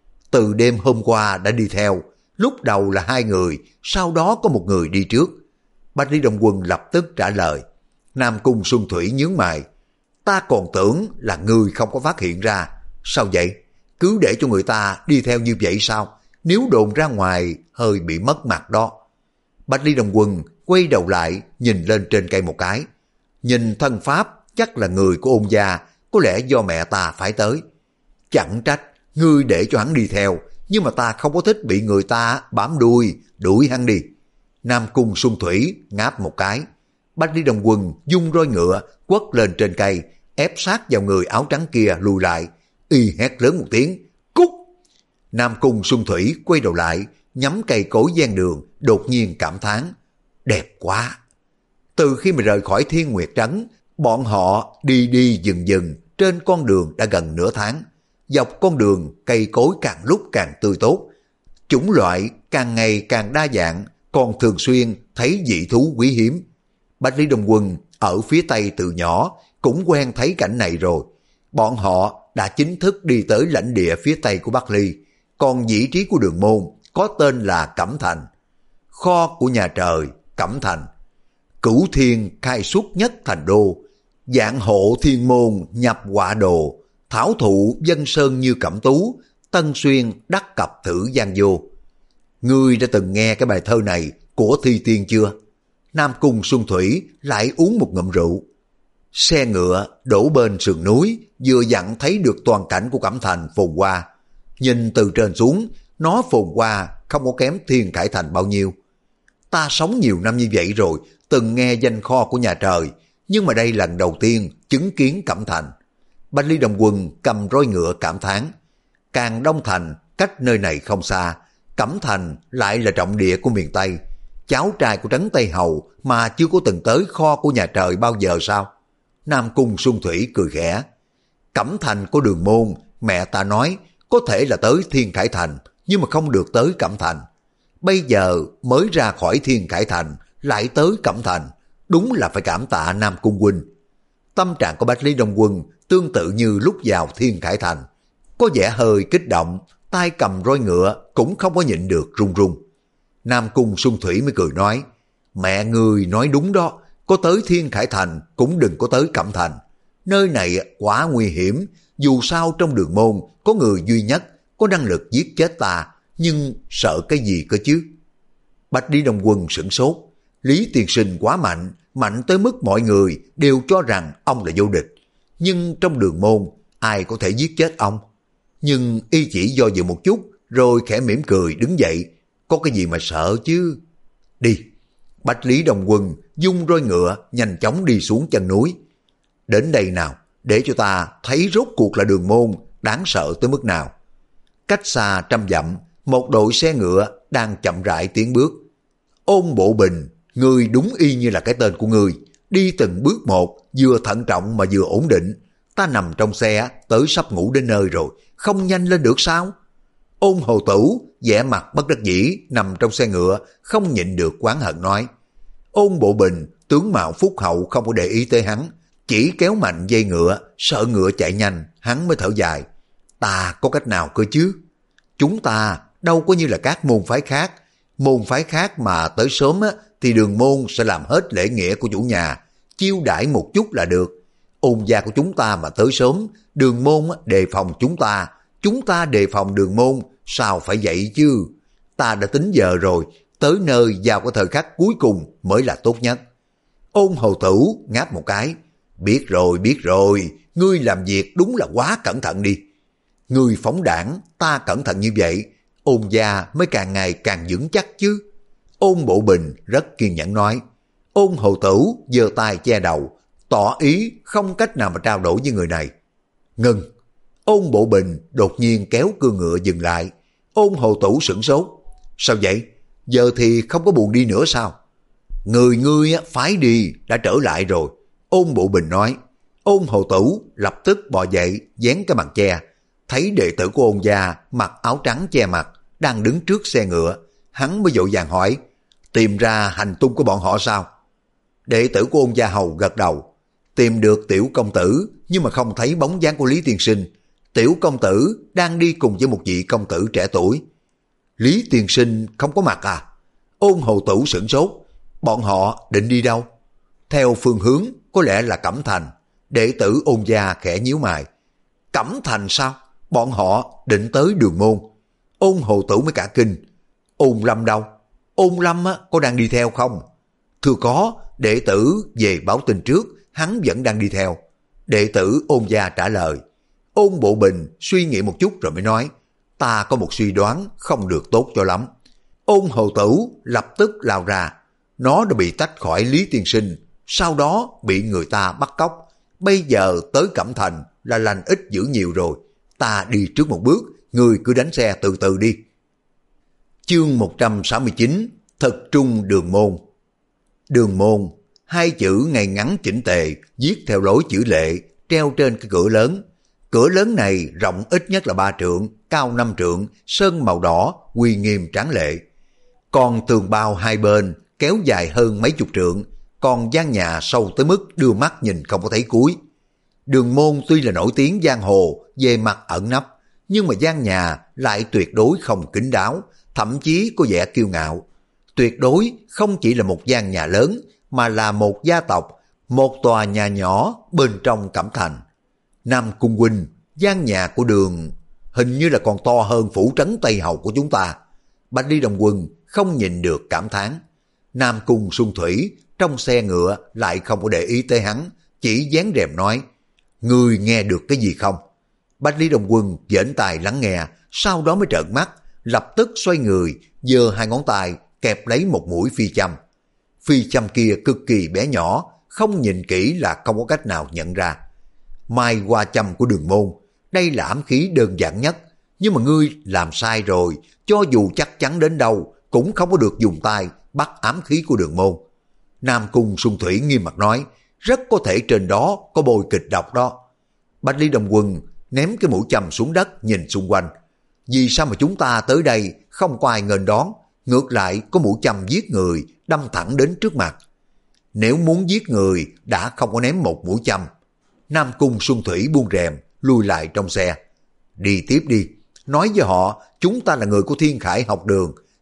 Từ đêm hôm qua đã đi theo, lúc đầu là hai người, sau đó có một người đi trước. Bách Lý Đông Quân lập tức trả lời. Nam Cung Xuân Thủy nhướng mày. Ta còn tưởng là người không có phát hiện ra. Sao vậy? Cứ để cho người ta đi theo như vậy sao? Nếu đồn ra ngoài hơi bị mất mặt đó. Bách Lý Đông Quân quay đầu lại nhìn lên trên cây một cái. Nhìn thân pháp chắc là người của Ôn gia, có lẽ do mẹ ta phải tới. Chẳng trách ngươi để cho hắn đi theo, nhưng mà ta không có thích bị người ta bám đuôi, đuổi hắn đi. Nam Cung Xuân Thủy ngáp một cái. Bách Lý Đông Quân dung roi ngựa quất lên trên cây, ép sát vào người áo trắng kia lùi lại. Y hét lớn một tiếng, cút! Nam Cung Xuân Thủy quay đầu lại, nhắm cây cối ven đường, đột nhiên cảm thán, đẹp quá. Từ khi mà rời khỏi Thiên Nguyệt Trấn, bọn họ đi đi dừng dừng trên con đường đã gần nửa tháng. Dọc con đường cây cối càng lúc càng tươi tốt, chủng loại càng ngày càng đa dạng, còn thường xuyên thấy dị thú quý hiếm. Bách Lý Đông Quân ở phía Tây từ nhỏ cũng quen thấy cảnh này rồi. Bọn họ đã chính thức đi tới lãnh địa phía Tây của Bắc Ly, còn vị trí của đường môn có tên là Cẩm Thành. Kho của nhà trời, Cẩm Thành. Cửu thiên khai xuất nhất thành đô, dạng hộ thiên môn nhập họa đồ, thảo thụ dân sơn như cẩm tú, tân xuyên đắc cập thử gian vô. Ngươi đã từng nghe cái bài thơ này của Thi Tiên chưa? Nam Cung Xuân Thủy lại uống một ngụm rượu. Xe ngựa đổ bên sườn núi, vừa dặn thấy được toàn cảnh của Cẩm Thành phồn hoa. Nhìn từ trên xuống, nó phồn hoa không có kém Thiên Khải Thành bao nhiêu. Ta sống nhiều năm như vậy rồi, từng nghe danh kho của nhà trời, nhưng mà đây lần đầu tiên chứng kiến Cẩm Thành. Bách Lý Đông Quân cầm roi ngựa cảm thán. Càng Đông Thành cách nơi này không xa, Cẩm Thành lại là trọng địa của miền Tây. Cháu trai của Trấn Tây Hầu mà chưa có từng tới kho của nhà trời bao giờ sao? Nam Cung Xuân Thủy cười khẽ. Cẩm Thành có đường môn, mẹ ta nói có thể là tới Thiên Khải Thành, nhưng mà không được tới Cẩm Thành. Bây giờ mới ra khỏi Thiên Khải Thành, lại tới Cẩm Thành, đúng là phải cảm tạ Nam Cung huynh. Tâm trạng của Bách Lý Đông Quân tương tự như lúc vào Thiên Khải Thành, có vẻ hơi kích động, tay cầm roi ngựa cũng không có nhịn được run run. Nam Cung Xuân Thủy mới cười nói, mẹ người nói đúng đó, có tới Thiên Khải Thành cũng đừng có tới Cẩm Thành. Nơi này quá nguy hiểm, dù sao trong Đường Môn có người duy nhất có năng lực giết chết ta, nhưng sợ cái gì cơ chứ? Bạch Đi Đông Quân sửng sốt, Lý Tiên Sinh quá mạnh, mạnh tới mức mọi người đều cho rằng ông là vô địch. Nhưng trong Đường Môn, ai có thể giết chết ông? Nhưng y chỉ do dự một chút, rồi khẽ mỉm cười đứng dậy, có cái gì mà sợ chứ? Đi! Bạch Lý Đông Quân dung roi ngựa nhanh chóng đi xuống chân núi. Đến đây nào, để cho ta thấy rốt cuộc là Đường Môn đáng sợ tới mức nào. Cách xa trăm dặm, một đội xe ngựa đang chậm rãi tiến bước. Ôn Bộ Bình, người đúng y như là cái tên của người, đi từng bước một, vừa thận trọng mà vừa ổn định. Ta nằm trong xe, tới sắp ngủ đến nơi rồi, không nhanh lên được sao? Ôn Hồ Tửu vẻ mặt bất đắc dĩ nằm trong xe ngựa, không nhịn được oán hận nói. Ôn Bộ Bình tướng mạo phúc hậu không có để ý tới hắn, chỉ kéo mạnh dây ngựa, sợ ngựa chạy nhanh, hắn mới thở dài. Ta có cách nào cơ chứ? Chúng ta đâu có như là các môn phái khác. Môn phái khác mà tới sớm á, thì Đường Môn sẽ làm hết lễ nghĩa của chủ nhà, chiêu đãi một chút là được. Ôn gia của chúng ta mà tới sớm, Đường Môn đề phòng chúng ta, chúng ta đề phòng Đường Môn, sao phải vậy chứ? Ta đã tính giờ rồi, tới nơi vào cái thời khắc cuối cùng mới là tốt nhất. Ôn Hồ Tửu ngáp một cái. Biết rồi, biết rồi, ngươi làm việc đúng là quá cẩn thận đi. Ngươi phóng đảng, ta cẩn thận như vậy, Ôn gia mới càng ngày càng vững chắc chứ. Ôn Bộ Bình rất kiên nhẫn nói. Ôn Hồ Tửu giơ tay che đầu, tỏ ý không cách nào mà trao đổi với người này. Ngừng! Ôn Bộ Bình đột nhiên kéo cương ngựa dừng lại. Ôn Hồ Tửu sửng sốt. Sao vậy? Giờ thì không có buồn đi nữa sao? Người ngươi phái đi đã trở lại rồi. Ôn Bộ Bình nói. Ôn Hồ Tửu lập tức bò dậy, dán cái màn che. Thấy đệ tử của ôn gia mặc áo trắng che mặt, đang đứng trước xe ngựa. Hắn mới vội vàng hỏi, tìm ra hành tung của bọn họ sao? Đệ tử của ôn gia hầu gật đầu. Tìm được tiểu công tử, nhưng mà không thấy bóng dáng của Lý Tiên Sinh. Tiểu công tử đang đi cùng với một vị công tử trẻ tuổi. Lý Tiên Sinh không có mặt à? Ôn Hồ Tửu sửng sốt. Bọn họ định đi đâu? Theo phương hướng có lẽ là Cẩm Thành. Đệ tử ôn gia khẽ nhíu mày. Cẩm Thành sao? Bọn họ định tới Đường Môn. Ôn Hồ Tửu mới cả kinh. Ôn Lâm đâu? Ôn Lâm á, có đang đi theo không? Thưa có, đệ tử về báo tin trước, hắn vẫn đang đi theo. Đệ tử ôn gia trả lời. Ôn Bộ Bình suy nghĩ một chút rồi mới nói, ta có một suy đoán không được tốt cho lắm. Ôn Hồ Tửu lập tức lao ra. Nó đã bị tách khỏi Lý Tiên Sinh, sau đó bị người ta bắt cóc. Bây giờ tới Cẩm Thành là lành ít dữ nhiều rồi. Ta đi trước một bước, người cứ đánh xe từ từ đi. Chương một trăm sáu mươi chín, Thật Trung Đường Môn. Đường Môn, hai chữ ngay ngắn chỉnh tề, viết theo lối chữ lệ, treo trên cái cửa lớn. Cửa lớn này rộng ít nhất là ba trượng, cao năm trượng, sơn màu đỏ, uy nghiêm tráng lệ. Còn tường bao hai bên kéo dài hơn mấy chục trượng, còn gian nhà sâu tới mức đưa mắt nhìn không có thấy cuối. Đường Môn tuy là nổi tiếng giang hồ về mặt ẩn nấp, nhưng mà gian nhà lại tuyệt đối không kín đáo, thậm chí có vẻ kiêu ngạo. Tuyệt đối không chỉ là một gian nhà lớn, mà là một gia tộc, một tòa nhà nhỏ bên trong Cẩm Thành. Nam Cung huynh, gian nhà của Đường hình như là còn to hơn phủ trấn Tây Hầu của chúng ta. Bạch Đi Đông Quân không nhìn được cảm thán. Nam Cung Xuân Thủy trong xe ngựa lại không có để ý tới hắn, chỉ dán rèm nói, ngươi nghe được cái gì không? Bạch Lý Đông Quân dễn tài lắng nghe, sau đó mới trợn mắt, lập tức xoay người, giơ hai ngón tay kẹp lấy một mũi phi châm. Phi châm kia cực kỳ bé nhỏ, không nhìn kỹ là không có cách nào nhận ra. Mai hoa châm của Đường Môn, đây là ám khí đơn giản nhất, nhưng mà ngươi làm sai rồi, cho dù chắc chắn đến đâu cũng không có được dùng tay bắt ám khí của Đường Môn. Nam Cung Xuân Thủy nghiêm mặt nói, rất có thể trên đó có bôi kịch độc đó. Bạch Lý Đông Quân ném cái mũi châm xuống đất nhìn xung quanh. Vì sao mà chúng ta tới đây không có ai nghênh đón, ngược lại có mũi châm giết người đâm thẳng đến trước mặt. Nếu muốn giết người đã không có ném một mũi châm. Nam Cung Xuân Thủy buông rèm, lùi lại trong xe. Đi tiếp đi, nói với họ chúng ta là người của Thiên Khải học đường,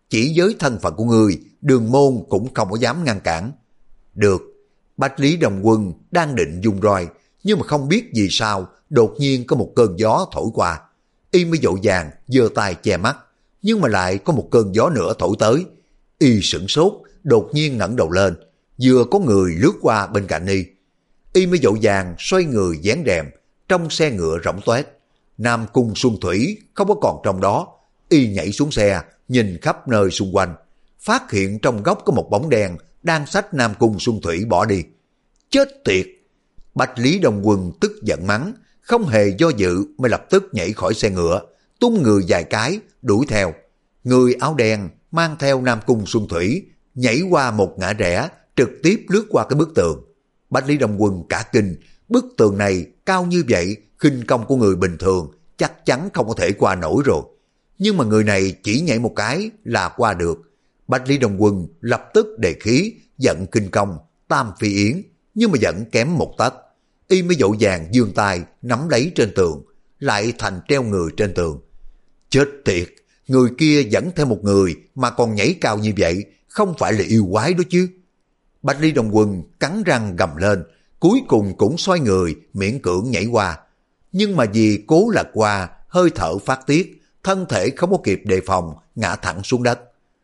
chỉ với thân phận của ngươi, Đường môn cũng không có dám ngăn cản. Được, Bách Lý Đồng Quân đang định dùng roi, nhưng mà không biết vì sao đột nhiên có một cơn gió thổi qua. Y mới vội vàng giơ tay che mắt, nhưng mà lại có một cơn gió nữa thổi tới. Y sửng sốt, đột nhiên ngẩng đầu lên, vừa có người lướt qua bên cạnh Y. Y mới vội vàng xoay người vén rèm, trong xe ngựa rỗng toét. Nam Cung Xuân Thủy không có còn trong đó. Y nhảy xuống xe, nhìn khắp nơi xung quanh, phát hiện trong góc có một bóng đen đang xách Nam Cung Xuân Thủy bỏ đi. Chết tiệt! Bách Lý Đồng Quân tức giận mắng, không hề do dự mới lập tức nhảy khỏi xe ngựa, tung người vài cái đuổi theo. Người áo đen mang theo Nam Cung Xuân Thủy nhảy qua một ngã rẽ, trực tiếp lướt qua cái bức tường. Bách Lý Đồng Quân cả kinh, bức tường này cao như vậy, khinh công của người bình thường chắc chắn không có thể qua nổi rồi. Nhưng mà người này chỉ nhảy một cái là qua được. Bách Lý Đồng Quân lập tức đề khí, giận kinh công, tam phi yến, nhưng mà vẫn kém một tấc. Y mới dội vàng giương tay nắm lấy trên tường, lại thành treo người trên tường. Chết tiệt, người kia dẫn theo một người mà còn nhảy cao như vậy, không phải là yêu quái đó chứ. Bách Lý Đồng Quân cắn răng gầm lên, cuối cùng cũng xoay người miễn cưỡng nhảy qua. Nhưng mà vì cố lật qua, hơi thở phát tiết, thân thể không có kịp đề phòng, ngã thẳng xuống đất.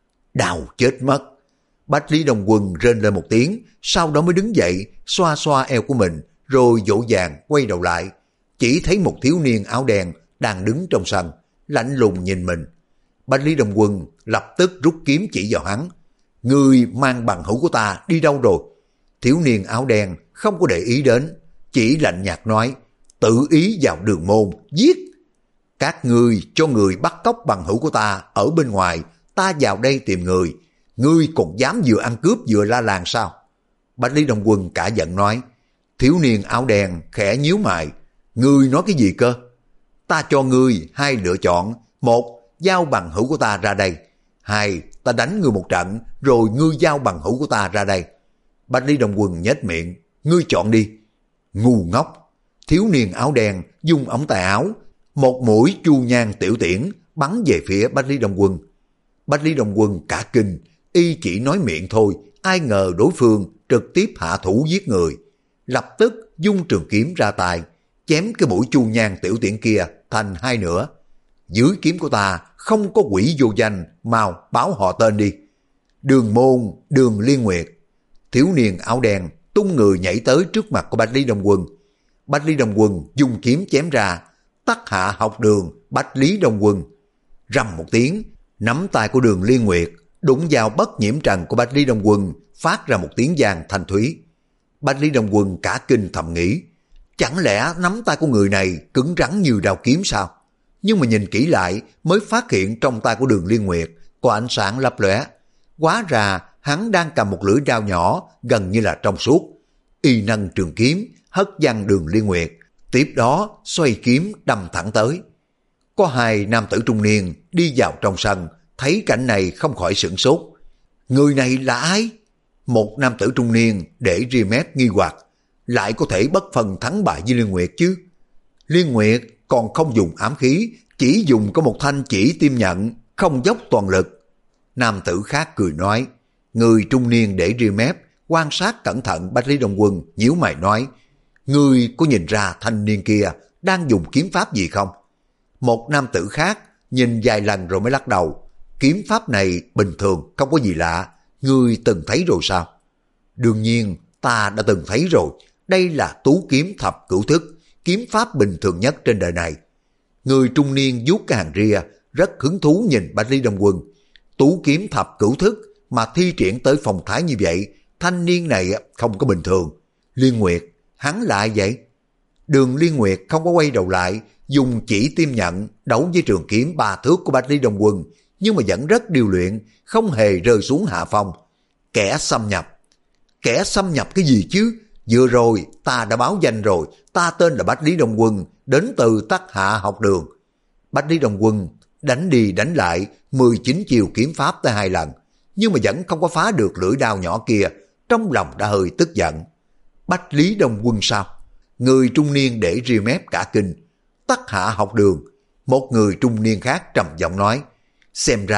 Đau chết mất. Bách Lý Đồng Quân rên lên một tiếng, sau đó mới đứng dậy, xoa xoa eo của mình, rồi dỗ dàng quay đầu lại. Chỉ thấy một thiếu niên áo đen đang đứng trong sân, lạnh lùng nhìn mình. Bách Lý Đồng Quân lập tức rút kiếm chỉ vào hắn. Người mang bằng hữu của ta đi đâu rồi? Thiếu niên áo đen không có để ý đến, chỉ lạnh nhạt nói, tự ý vào Đường môn, giết. Các ngươi cho người bắt cóc bằng hữu của ta ở bên ngoài, ta vào đây tìm người. Ngươi còn dám vừa ăn cướp vừa la làng sao? Bách Lý Đồng Quân cả giận nói. Thiếu niên áo đen khẽ nhíu mày. Ngươi nói cái gì cơ? Ta cho ngươi hai lựa chọn. Một, giao bằng hữu của ta ra đây. Hai, ta đánh ngươi một trận, rồi ngươi giao bằng hữu của ta ra đây. Bách Lý Đồng Quân nhếch miệng. Ngươi chọn đi. Ngu ngốc. Thiếu niên áo đen dùng ống tay áo, một mũi chu nhang tiểu tiễn bắn về phía Bách Lý Đồng Quân. Bách Lý Đồng Quân cả kinh, y chỉ nói miệng thôi, ai ngờ đối phương trực tiếp hạ thủ giết người. Lập tức dung trường kiếm ra tay, chém cái mũi chu nhang tiểu tiễn kia thành hai nửa. Dưới kiếm của ta không có quỷ vô danh, mau báo họ tên đi. Đường môn, Đường Liên Nguyệt. Thiếu niên áo đen tung người nhảy tới trước mặt của Bách Lý Đồng Quân. Bách Lý Đồng Quân dùng kiếm chém ra, tắc hạ học đường Bách Lý Đồng Quân. Rầm một tiếng, nắm tay của Đường Liên Nguyệt đụng vào bất nhiễm trần của Bách Lý Đồng Quân, phát ra một tiếng vang thanh thúy. Bách Lý Đồng Quân cả kinh thầm nghĩ, chẳng lẽ nắm tay của người này cứng rắn như đao kiếm sao? Nhưng mà nhìn kỹ lại mới phát hiện trong tay của Đường Liên Nguyệt có ánh sáng lấp lóe. Hóa ra hắn đang cầm một lưỡi dao nhỏ gần như là trong suốt. Y nâng trường kiếm hất văng Đường Liên Nguyệt, tiếp đó xoay kiếm đâm thẳng tới. Có hai nam tử trung niên đi vào trong sân, thấy cảnh này không khỏi sửng sốt. Người này là ai? Một nam tử trung niên để ria mép nghi hoặc, lại có thể bất phân thắng bại với Liên Nguyệt chứ? Liên Nguyệt còn không dùng ám khí, chỉ dùng có một thanh chỉ tiêm nhận, không dốc toàn lực. Nam tử khác cười nói. Người trung niên để ria mép quan sát cẩn thận Bách Lý Đồng Quân, nhíu mày nói, ngươi có nhìn ra thanh niên kia đang dùng kiếm pháp gì không? Một nam tử khác nhìn vài lần rồi mới lắc đầu. Kiếm pháp này bình thường, không có gì lạ. Ngươi từng thấy rồi sao? Đương nhiên, ta đã từng thấy rồi. Đây là tú kiếm thập cửu thức, kiếm pháp bình thường nhất trên đời này. Người trung niên vuốt cái hàng ria, rất hứng thú nhìn Bách Lý Đồng Quân. Tú kiếm thập cửu thức mà thi triển tới phong thái như vậy, thanh niên này không có bình thường. Liên Nguyệt, hắn là ai vậy? Đường Liên Nguyệt không có quay đầu lại, dùng chỉ tiêm nhận đấu với trường kiếm ba thước của Bách Lý Đồng Quân, nhưng mà vẫn rất điều luyện, không hề rơi xuống hạ phong. Kẻ xâm nhập. Kẻ xâm nhập cái gì chứ? Vừa rồi ta đã báo danh rồi, ta tên là Bách Lý Đồng Quân, đến từ Tắc Hạ học đường. Bách Lý Đồng Quân đánh đi đánh lại mười chín chiều kiếm pháp tới hai lần, nhưng mà vẫn không có phá được lưỡi đao nhỏ kia, trong lòng đã hơi tức giận. Bách Lý Đồng Quân sao? Người trung niên để ria mép cả kinh. Tắc Hạ học đường. Một người trung niên khác trầm giọng nói, xem ra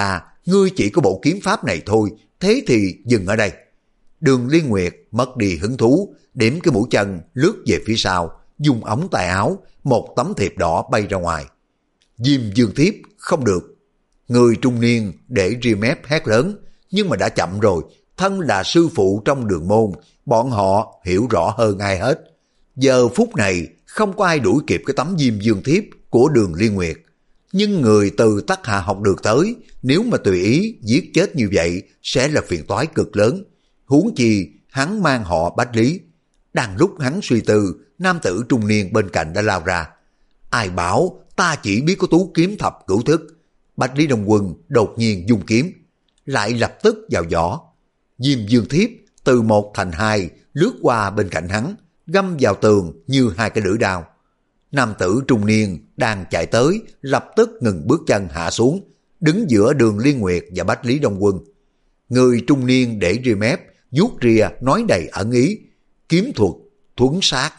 ngươi chỉ có bộ kiếm pháp này thôi, thế thì dừng ở đây. Đường Liên Nguyệt mất đi hứng thú, điểm cái mũi chân lướt về phía sau, dùng ống tay áo, một tấm thiệp đỏ bay ra ngoài. Diêm Dương thiếp không được. Người trung niên để ria mép hét lớn, nhưng mà đã chậm rồi, thân là sư phụ trong đường môn, bọn họ hiểu rõ hơn ai hết. Giờ phút này không có ai đuổi kịp cái tấm Diêm Dương thiếp của Đường Liên Nguyệt. Nhưng người từ Tắc Hạ học được tới, nếu mà tùy ý giết chết như vậy sẽ là phiền toái cực lớn. Huống chi hắn mang họ Bách Lý. Đang lúc hắn suy tư, nam tử trung niên bên cạnh đã lao ra. Ai bảo ta chỉ biết có tú kiếm thập cửu thức. Bách Lý Đông Quân đột nhiên dùng kiếm, lại lập tức vào vỏ. Diêm Dương thiếp từ một thành hai lướt qua bên cạnh hắn, găm vào tường như hai cái lưỡi đao. Nam tử trung niên đang chạy tới, lập tức ngừng bước chân hạ xuống, đứng giữa Đường Liên Nguyệt và Bách Lý Đông Quân. Người trung niên để ria mép, vuốt ria nói đầy ẩn ý, kiếm thuật, thuấn sát.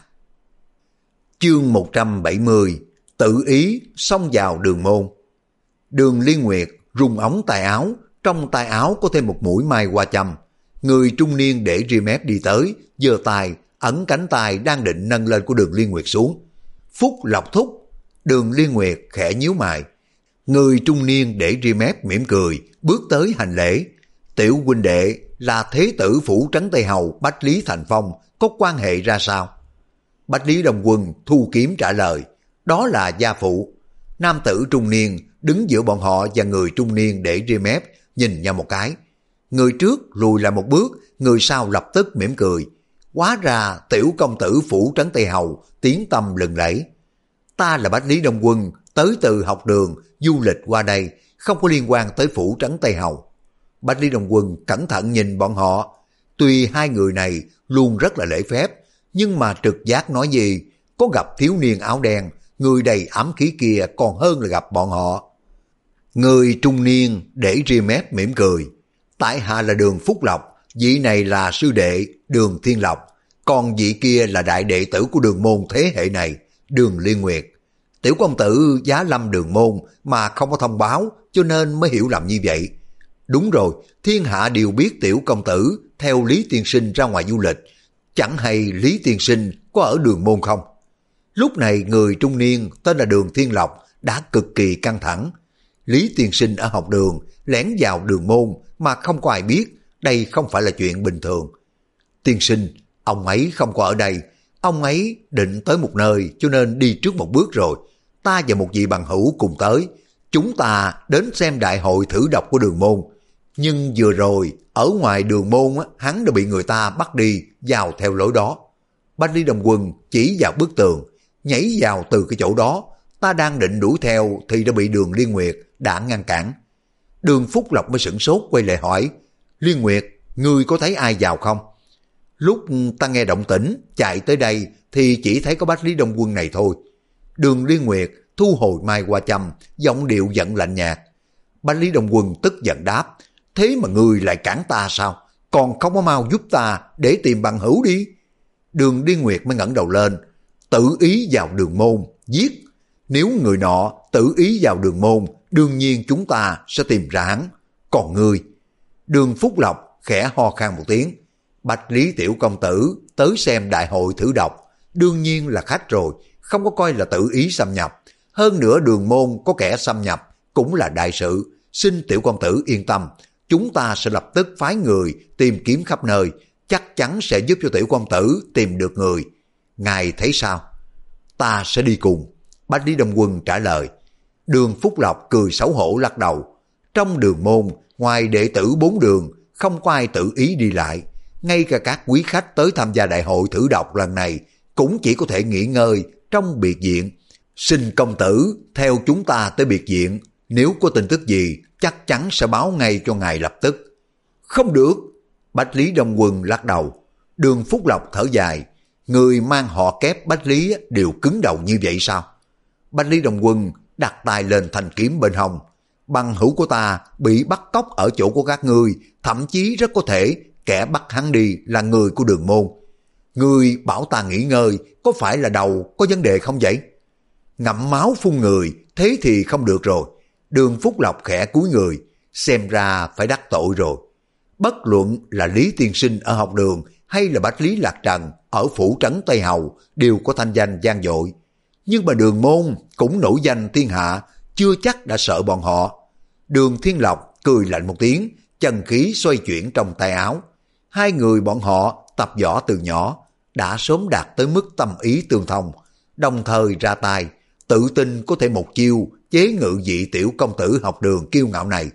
Chương một trăm bảy mươi, tự ý xông vào đường môn. Đường Liên Nguyệt rung ống tay áo, trong tay áo có thêm một mũi mai hoa châm. Người trung niên để ria mép đi tới, giơ tay ấn cánh tay đang định nâng lên của Đường Liên Nguyệt xuống. Phúc Lộc thúc. Đường Liên Nguyệt khẽ nhíu mày. Người trung niên để ria mép mỉm cười, bước tới hành lễ. Tiểu huynh đệ là thế tử phủ trấn Tây Hầu Bách Lý Thành Phong, có quan hệ ra sao? Bách Lý Đông Quân thu kiếm trả lời, đó là gia phụ. Nam tử trung niên đứng giữa bọn họ và người trung niên để ria mép nhìn nhau một cái. Người trước lùi lại một bước, người sau lập tức mỉm cười. Hóa ra tiểu công tử phủ trấn Tây Hầu tiếng tăm lừng lẫy. Ta là Bách Lý Đông Quân, tới từ học đường, du lịch qua đây, không có liên quan tới phủ trấn Tây Hầu. Bách Lý Đông Quân cẩn thận nhìn bọn họ. Tuy hai người này luôn rất là lễ phép, nhưng mà trực giác nói gì, có gặp thiếu niên áo đen, người đầy ám khí kia còn hơn là gặp bọn họ. Người trung niên để ria mép mỉm cười. Tại hạ là Đường Phúc Lộc, vị này là sư đệ Đường Thiên Lộc, còn vị kia là đại đệ tử của đường môn thế hệ này, Đường Liên Nguyệt. Tiểu công tử giá lâm đường môn mà không có thông báo, cho nên mới hiểu lầm như vậy. Đúng rồi, thiên hạ đều biết tiểu công tử theo Lý Tiên Sinh ra ngoài du lịch, chẳng hay Lý Tiên Sinh có ở đường môn không? Lúc này người trung niên tên là Đường Thiên Lộc đã cực kỳ căng thẳng. Lý Tiên Sinh ở học đường, lén vào đường môn mà không có ai biết, đây không phải là chuyện bình thường. Tiên Sinh, ông ấy không có ở đây, ông ấy định tới một nơi cho nên đi trước một bước rồi. Ta và một vị bằng hữu cùng tới, chúng ta đến xem đại hội thử độc của đường môn. Nhưng vừa rồi, ở ngoài đường môn, hắn đã bị người ta bắt đi vào theo lối đó. Bách Lý Đông Quân chỉ vào bức tường, nhảy vào từ cái chỗ đó. Ta đang định đuổi theo thì đã bị Đường Liên Nguyệt đã ngăn cản. Đường Phúc Lộc mới sửng sốt quay lại hỏi, Liên Nguyệt, ngươi có thấy ai vào không? Lúc ta nghe động tĩnh, chạy tới đây thì chỉ thấy có Bách Lý Đông Quân này thôi. Đường Liên Nguyệt thu hồi mai hoa châm, giọng điệu giận lạnh nhạt. Bách Lý Đông Quân tức giận đáp, thế mà ngươi lại cản ta sao? Còn không có mau giúp ta để tìm bằng hữu đi. Đường Liên Nguyệt mới ngẩng đầu lên, tự ý vào đường môn, giết. Nếu người nọ tự ý vào đường môn, đương nhiên chúng ta sẽ tìm ra hắn. Còn ngươi? Đường Phúc Lộc khẽ ho khan một tiếng. Bạch Lý tiểu công tử tới xem đại hội thử độc, đương nhiên là khách rồi, không có coi là tự ý xâm nhập. Hơn nữa đường môn có kẻ xâm nhập cũng là đại sự, xin tiểu công tử yên tâm, chúng ta sẽ lập tức phái người tìm kiếm khắp nơi, chắc chắn sẽ giúp cho tiểu công tử tìm được người. Ngài thấy sao? Ta sẽ đi cùng. Bách Lý Đông Quân trả lời. Đường Phúc Lộc cười xấu hổ lắc đầu. Trong đường môn, ngoài đệ tử bốn đường, không có ai tự ý đi lại. Ngay cả các quý khách tới tham gia đại hội thử độc lần này cũng chỉ có thể nghỉ ngơi trong biệt viện. Xin công tử theo chúng ta tới biệt viện, nếu có tin tức gì chắc chắn sẽ báo ngay cho ngài lập tức. Không được. Bách Lý Đông Quân lắc đầu. Đường Phúc Lộc thở dài. Người mang họ Kép Bách Lý đều cứng đầu như vậy sao? Bách Lý Đông Quân đặt tay lên thanh kiếm bên hông. Bằng hữu của ta bị bắt cóc ở chỗ của các ngươi, thậm chí rất có thể kẻ bắt hắn đi là người của đường môn. Ngươi bảo ta nghỉ ngơi, có phải là đầu có vấn đề không vậy? Ngậm máu phun người, thế thì không được rồi. Đường Phúc Lộc khẽ cúi người, xem ra phải đắc tội rồi. Bất luận là Lý Tiên Sinh ở học đường hay là Bách Lý Lạc Trần ở phủ trấn Tây Hầu đều có thanh danh vang dội. Nhưng mà Đường Môn cũng nổi danh thiên hạ, chưa chắc đã sợ bọn họ. Đường Thiên Lộc cười lạnh một tiếng, chân khí xoay chuyển trong tay áo. Hai người bọn họ tập võ từ nhỏ, đã sớm đạt tới mức tâm ý tương thông, đồng thời ra tay, tự tin có thể một chiêu chế ngự vị tiểu công tử học đường kiêu ngạo này.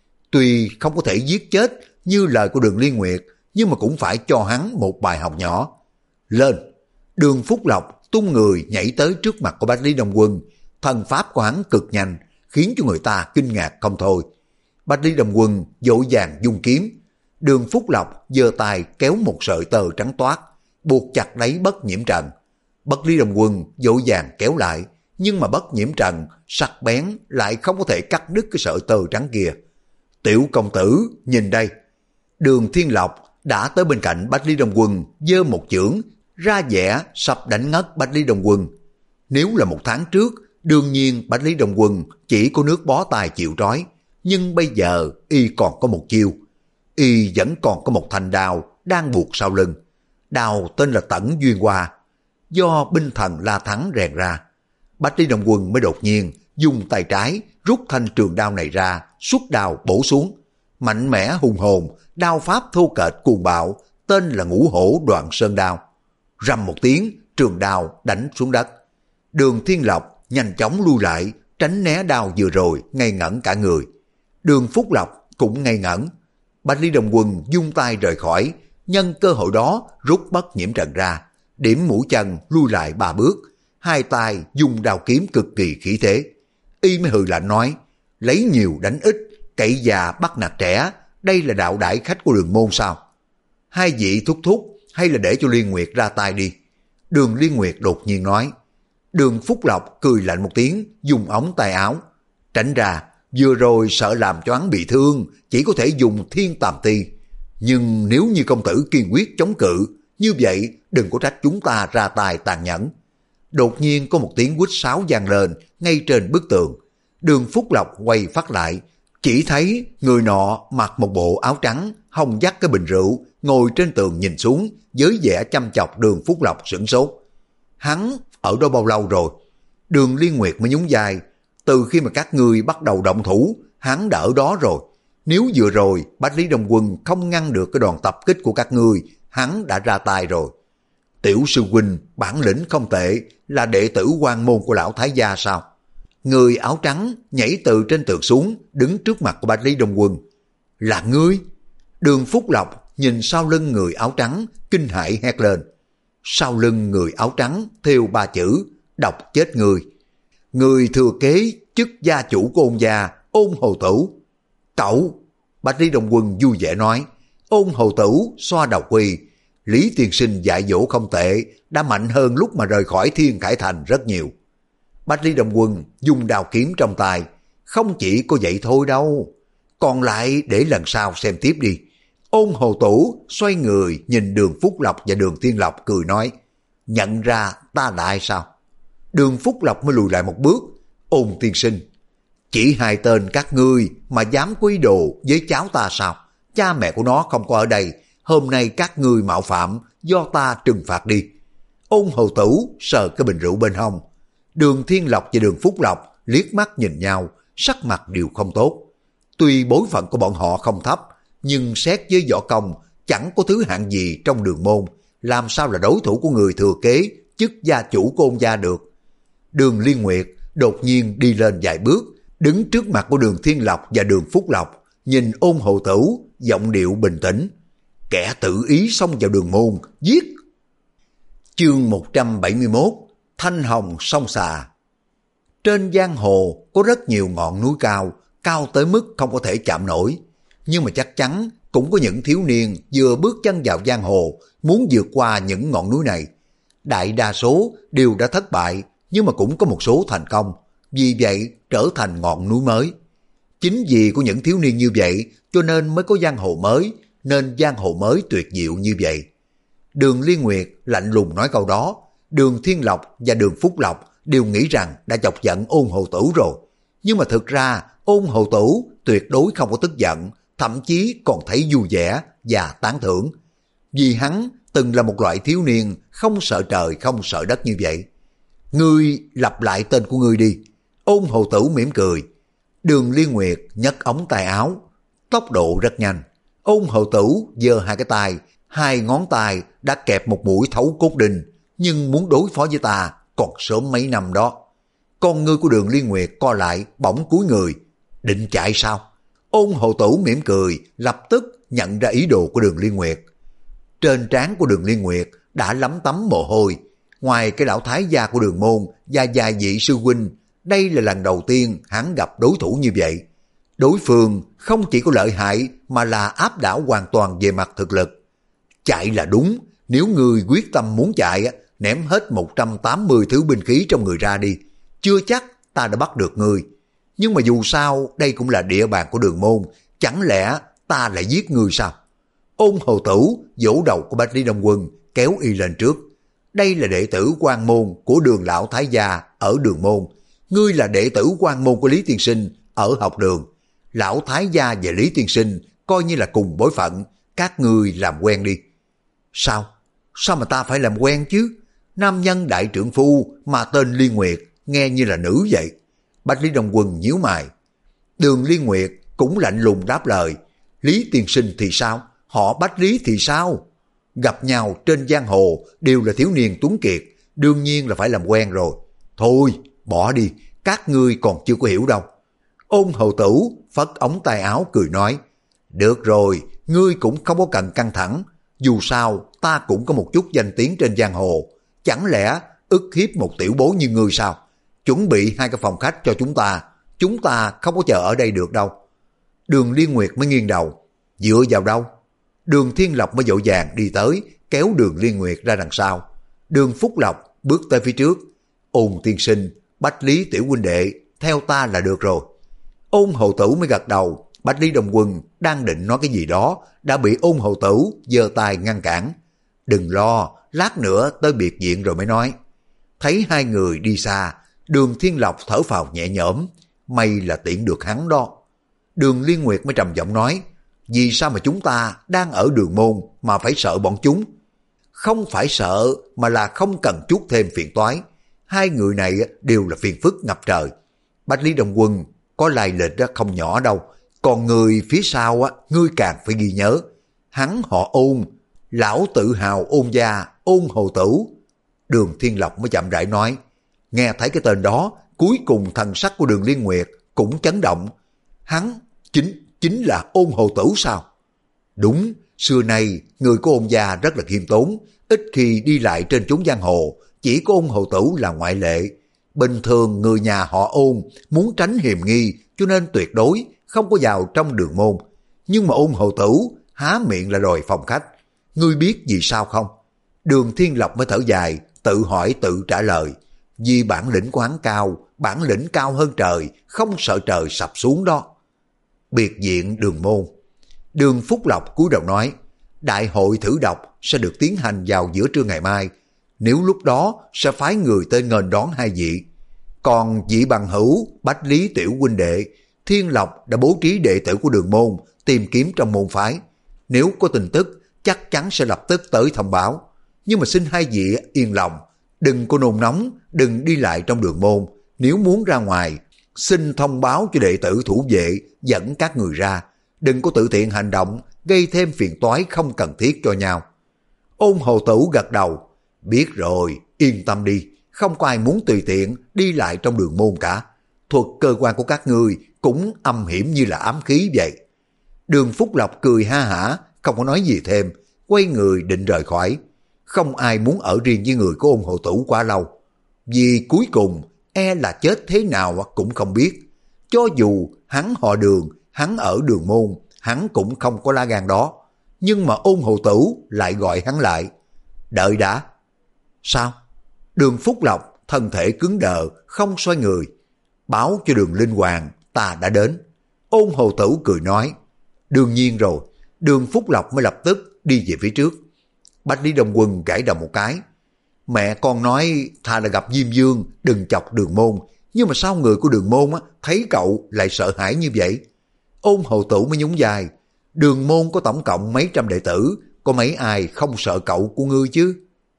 Tuy không có thể giết chết như lời của Đường Liên Nguyệt, nhưng mà cũng phải cho hắn một bài học nhỏ. Lên! Đường Phúc Lộc tung người nhảy tới trước mặt của Bách Lý Đông Quân, thần pháp của hắn cực nhanh, khiến cho người ta kinh ngạc không thôi. Bách Lý Đông Quân vội vàng dung kiếm, Đường Phúc Lộc giơ tay kéo một sợi tơ trắng toát, buộc chặt lấy Bất Nhiễm Trần. Bách Lý Đông Quân vội vàng kéo lại, nhưng mà Bất Nhiễm Trần sắc bén lại không có thể cắt đứt cái sợi tơ trắng kia. Tiểu công tử, nhìn đây! Đường Thiên Lộc đã tới bên cạnh Bách Lý Đông Quân, giơ một chưởng ra vẻ sắp đánh ngất Bách Lý Đông Quân. Nếu là một tháng trước, đương nhiên Bách Lý Đông Quân chỉ có nước bó tay chịu trói, nhưng bây giờ y còn có một chiêu. Y vẫn còn có một thanh đao đang buộc sau lưng. Đao tên là Tẩn Duyên Hoa, do binh thần La Thắng rèn ra. Bách Lý Đông Quân mới đột nhiên dùng tay trái rút thanh trường đao này ra, xuất đao bổ xuống. Mạnh mẽ hùng hồn, đao pháp thô kệch cuồng bạo, tên là Ngũ Hổ Đoạn Sơn Đao. Rầm một tiếng, trường đao đánh xuống đất. Đường Thiên Lộc nhanh chóng lui lại, tránh né đao vừa rồi, ngây ngẩn cả người. Đường Phúc Lộc cũng ngây ngẩn. Bách Lý Đông Quân dung tay rời khỏi, nhân cơ hội đó rút Bất Nhiễm Trần ra, điểm mũi chân lui lại ba bước, hai tay dùng đao kiếm cực kỳ khí thế. Y mới hừ lạnh nói, lấy nhiều đánh ít, cậy già bắt nạt trẻ, đây là đạo đãi khách của Đường môn sao? Hai vị thúc thúc, hay là để cho Liên Nguyệt ra tay đi? Đường Liên Nguyệt đột nhiên nói. Đường Phúc Lộc cười lạnh một tiếng, dùng ống tay áo tránh ra. Vừa rồi sợ làm cho hắn bị thương, chỉ có thể dùng Thiên Tàm Ti. Nhưng nếu như công tử kiên quyết chống cự, như vậy đừng có trách chúng ta ra tay tàn nhẫn. Đột nhiên có một tiếng huýt sáo vang lên ngay trên bức tường. Đường Phúc Lộc quay phát lại, chỉ thấy người nọ mặc một bộ áo trắng, hông dắt cái bình rượu, ngồi trên tường nhìn xuống, với vẻ chăm chọc Đường Phúc Lộc sửng sốt. Hắn ở đó bao lâu rồi? Đường Liên Nguyệt mới nhún vai. Từ khi mà các ngươi bắt đầu động thủ, hắn đã ở đó rồi. Nếu vừa rồi Bách Lý Đông Quân không ngăn được cái đòn tập kích của các ngươi, hắn đã ra tay rồi. Tiểu sư huynh bản lĩnh không tệ, là đệ tử quan môn của lão thái gia sao? Người áo trắng nhảy từ trên tường xuống, đứng trước mặt của Bách Lý Đông Quân. Là ngươi? Đường Phúc Lộc nhìn sau lưng người áo trắng, kinh hãi hét lên. Sau lưng người áo trắng thêu ba chữ, độc chết người. Người thừa kế chức gia chủ của ôn gia, Ôn Hầu Tử. Cậu! Bách Lý Đông Quân vui vẻ nói. Ôn Hầu Tử xoa đầu quy. Lý tiên sinh dạy dỗ không tệ, đã mạnh hơn lúc mà rời khỏi Thiên Khải Thành rất nhiều. Bách Lý Đông Quân dùng đao kiếm trong tay. Không chỉ có vậy thôi đâu, còn lại để lần sau xem tiếp đi. Ôn Hầu Tử xoay người nhìn Đường Phúc Lộc và Đường Thiên Lộc cười nói. Nhận ra ta là ai sao? Đường Phúc Lộc mới lùi lại một bước. Ôn tiên sinh, chỉ hai tên các ngươi mà dám quy đồ với cháu ta sao? Cha mẹ của nó không có ở đây, hôm nay các ngươi mạo phạm, do ta trừng phạt đi. Ôn Hầu Tử sờ cái bình rượu bên hông. Đường Thiên Lộc và Đường Phúc Lộc liếc mắt nhìn nhau, sắc mặt đều không tốt. Tuy bối phận của bọn họ không thấp, nhưng xét với võ công chẳng có thứ hạng gì trong đường môn, làm sao là đối thủ của người thừa kế chức gia chủ của ôn gia được. Đường Liên Nguyệt đột nhiên đi lên vài bước, đứng trước mặt của Đường Thiên Lộc và Đường Phúc Lộc, nhìn Ôn Hầu Tử, giọng điệu bình tĩnh. Kẻ tự ý xông vào đường môn, giết! Chương một trăm bảy mươi mốt, Thanh Hồng Song Xà. Trên giang hồ có rất nhiều ngọn núi cao, cao tới mức không có thể chạm nổi. Nhưng mà chắc chắn cũng có những thiếu niên vừa bước chân vào giang hồ muốn vượt qua những ngọn núi này. Đại đa số đều đã thất bại, nhưng mà cũng có một số thành công, vì vậy trở thành ngọn núi mới. Chính vì của những thiếu niên như vậy cho nên mới có giang hồ mới, nên giang hồ mới tuyệt diệu như vậy. Đường Liên Nguyệt lạnh lùng nói câu đó, Đường Thiên Lộc và Đường Phúc Lộc đều nghĩ rằng đã chọc giận Ôn Hầu Tử rồi. Nhưng mà thực ra Ôn Hầu Tử tuyệt đối không có tức giận, thậm chí còn thấy vui vẻ và tán thưởng. Vì hắn từng là một loại thiếu niên không sợ trời không sợ đất như vậy. Ngươi lặp lại tên của ngươi đi. Ôn Hầu Tử mỉm cười. Đường Liên Nguyệt nhấc ống tay áo, tốc độ rất nhanh. Ôn Hầu Tử giơ hai cái tay, hai ngón tay đã kẹp một mũi thấu cốt đinh, nhưng muốn đối phó với ta còn sớm mấy năm đó. Con ngươi của Đường Liên Nguyệt co lại, bỗng cúi người. Định chạy sao? Ôn Hầu Tử mỉm cười, lập tức nhận ra ý đồ của Đường Liên Nguyệt. Trên trán của Đường Liên Nguyệt đã lấm tấm mồ hôi. Ngoài cái lão thái gia của Đường môn và vài vị sư huynh, đây là lần đầu tiên hắn gặp đối thủ như vậy. Đối phương không chỉ có lợi hại mà là áp đảo hoàn toàn về mặt thực lực. Chạy là đúng, nếu người quyết tâm muốn chạy, ném hết một trăm tám mươi thứ binh khí trong người ra đi. Chưa chắc ta đã bắt được người. Nhưng mà dù sao đây cũng là địa bàn của Đường môn, chẳng lẽ ta lại giết người sao? Ôn Hầu Tử vỗ đầu của Bách Lý Đông Quân, kéo y lên trước. Đây là đệ tử quan môn của Đường lão thái gia ở Đường môn. Ngươi là đệ tử quan môn của Lý tiên sinh ở học đường. Lão thái gia và Lý tiên sinh coi như là cùng bối phận, các ngươi làm quen đi. Sao? Sao mà ta phải làm quen chứ? Nam nhân đại trượng phu mà tên Liên Nguyệt nghe như là nữ vậy. Bách Lý Đông Quân nhíu mày. Đường Liên Nguyệt cũng lạnh lùng đáp lời. Lý tiên sinh thì sao? Họ Bách Lý thì sao? Gặp nhau trên giang hồ đều là thiếu niên tuấn kiệt, đương nhiên là phải làm quen rồi. Thôi, bỏ đi, các ngươi còn chưa có hiểu đâu. Ôn Hầu Tử phất ống tay áo cười nói. Được rồi, ngươi cũng không có cần căng thẳng. Dù sao, ta cũng có một chút danh tiếng trên giang hồ. Chẳng lẽ ức hiếp một tiểu bối như ngươi sao? Chuẩn bị hai cái phòng khách cho chúng ta. Chúng ta không có chờ ở đây được đâu. Đường Liên Nguyệt mới nghiêng đầu. Dựa vào đâu? Đường Thiên Lộc mới vội vàng đi tới, kéo Đường Liên Nguyệt ra đằng sau. Đường Phúc Lộc bước tới phía trước. Ôn tiên sinh, Bách Lý tiểu huynh đệ, theo ta là được rồi. Ôn Hầu Tử mới gật đầu. Bách Lý Đông Quân đang định nói cái gì đó, đã bị Ôn Hầu Tử giơ tay ngăn cản. Đừng lo, lát nữa tới biệt viện rồi mới nói. Thấy hai người đi xa, Đường Thiên Lộc thở phào nhẹ nhõm. May là tiễn được hắn đó. Đường Liên Nguyệt mới trầm giọng nói. Vì sao mà chúng ta đang ở Đường môn mà phải sợ bọn chúng? Không phải sợ mà là không cần chút thêm phiền toái. Hai người này đều là phiền phức ngập trời. Bách Lý Đông Quân có lai lịch không nhỏ đâu. Còn người phía sau á, ngươi càng phải ghi nhớ. Hắn họ Ôn, lão tự hào Ôn gia, Ôn Hầu Tử. Đường Thiên Lộc mới chậm rãi nói. Nghe thấy cái tên đó, cuối cùng thần sắc của Đường Liên Nguyệt cũng chấn động. Hắn chính chính là Ôn Hầu Tử sao? Đúng, xưa nay người của Ôn gia rất là khiêm tốn, ít khi đi lại trên chốn giang hồ, chỉ có Ôn Hầu Tử là ngoại lệ. Bình thường người nhà họ Ôn muốn tránh hiềm nghi cho nên tuyệt đối không có vào trong Đường môn. Nhưng mà Ôn Hầu Tử há miệng là đòi phòng khách. Ngươi biết vì sao không? Đường Thiên Lộc mới thở dài, tự hỏi tự trả lời. Vì bản lĩnh của hắn cao, bản lĩnh cao hơn trời, không sợ trời sập xuống đó. Biệt viện Đường môn. Đường Phúc Lộc cúi đầu nói. Đại hội thử độc sẽ được tiến hành vào giữa trưa ngày mai. Nếu lúc đó sẽ phái người tới nghênh đón hai vị. Còn vị bằng hữu Bách Lý tiểu huynh đệ, Thiên Lộc đã bố trí đệ tử của Đường môn tìm kiếm trong môn phái. Nếu có tin tức chắc chắn sẽ lập tức tới thông báo. Nhưng mà xin hai vị yên lòng, đừng có nôn nóng, đừng đi lại trong Đường môn. Nếu muốn ra ngoài, xin thông báo cho đệ tử thủ vệ dẫn các người ra. Đừng có tự tiện hành động, gây thêm phiền toái không cần thiết cho nhau. Ôn Hầu Tử gật đầu. Biết rồi, yên tâm đi, không có ai muốn tùy tiện đi lại trong Đường môn cả. Thuật cơ quan của các ngươi cũng âm hiểm như là ám khí vậy. Đường Phúc Lộc cười ha hả, không có nói gì thêm, quay người định rời khỏi. Không ai muốn ở riêng với người của Ôn Hầu Tử quá lâu. Vì cuối cùng e là chết thế nào cũng không biết. Cho dù hắn họ Đường, hắn ở Đường môn, hắn cũng không có lá gan đó. Nhưng mà Ôn Hầu Tử lại gọi hắn lại. Đợi đã. Sao? Đường Phúc Lộc thân thể cứng đờ, không xoay người. Báo cho Đường Linh Hoàng, ta đã đến. Ôn Hầu Tử cười nói. Đương nhiên rồi. Đường Phúc Lộc mới lập tức đi về phía trước. Bách Lý Đông Quân gãi đầu một cái. Mẹ con nói thà là gặp Diêm Dương, đừng chọc Đường môn. nhưng mà sao người của Đường Môn á, thấy cậu lại sợ hãi như vậy? Ôn Hầu Tử mới nhún vai. Đường Môn có tổng cộng mấy trăm đệ tử, có mấy ai không sợ cậu của ngươi chứ?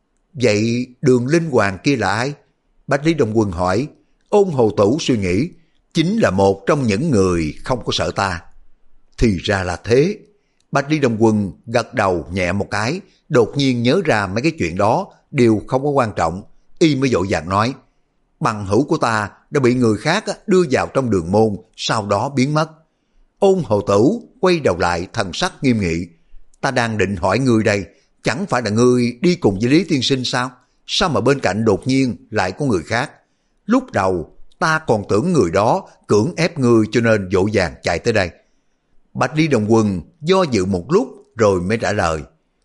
Vậy Đường Linh Hoàng kia là ai? Bách Lý Đông Quân hỏi. Ôn Hầu Tử suy nghĩ, chính là một trong những người không có sợ ta. Thì ra là thế. Bách Lý Đông Quân gật đầu nhẹ một cái, đột nhiên nhớ ra mấy cái chuyện đó đều không có quan trọng, y mới vội vàng nói, bằng hữu của ta đã bị người khác đưa vào trong Đường Môn, sau đó biến mất. Ôn Hầu Tử quay đầu lại thần sắc nghiêm nghị, ta đang định hỏi ngươi đây, chẳng phải là ngươi đi cùng với Lý Tiên Sinh sao? Sao mà bên cạnh đột nhiên lại có người khác? Lúc đầu ta còn tưởng người đó cưỡng ép ngươi cho nên vội vàng chạy tới đây. Bách Lý Đông Quân do dự một lúc rồi mới trả lời,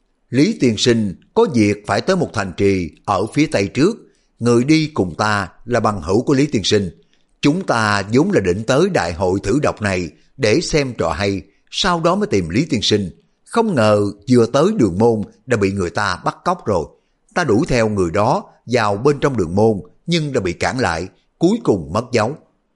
Lý Tiên Sinh có việc phải tới một thành trì ở phía tây trước, người đi cùng ta là bằng hữu của Lý Tiên Sinh. Chúng ta vốn là định tới đại hội thử độc này để xem trò hay, sau đó mới tìm Lý Tiên Sinh. Không ngờ vừa tới Đường Môn đã bị người ta bắt cóc rồi. Ta đuổi theo người đó vào bên trong Đường Môn nhưng đã bị cản lại, cuối cùng mất dấu.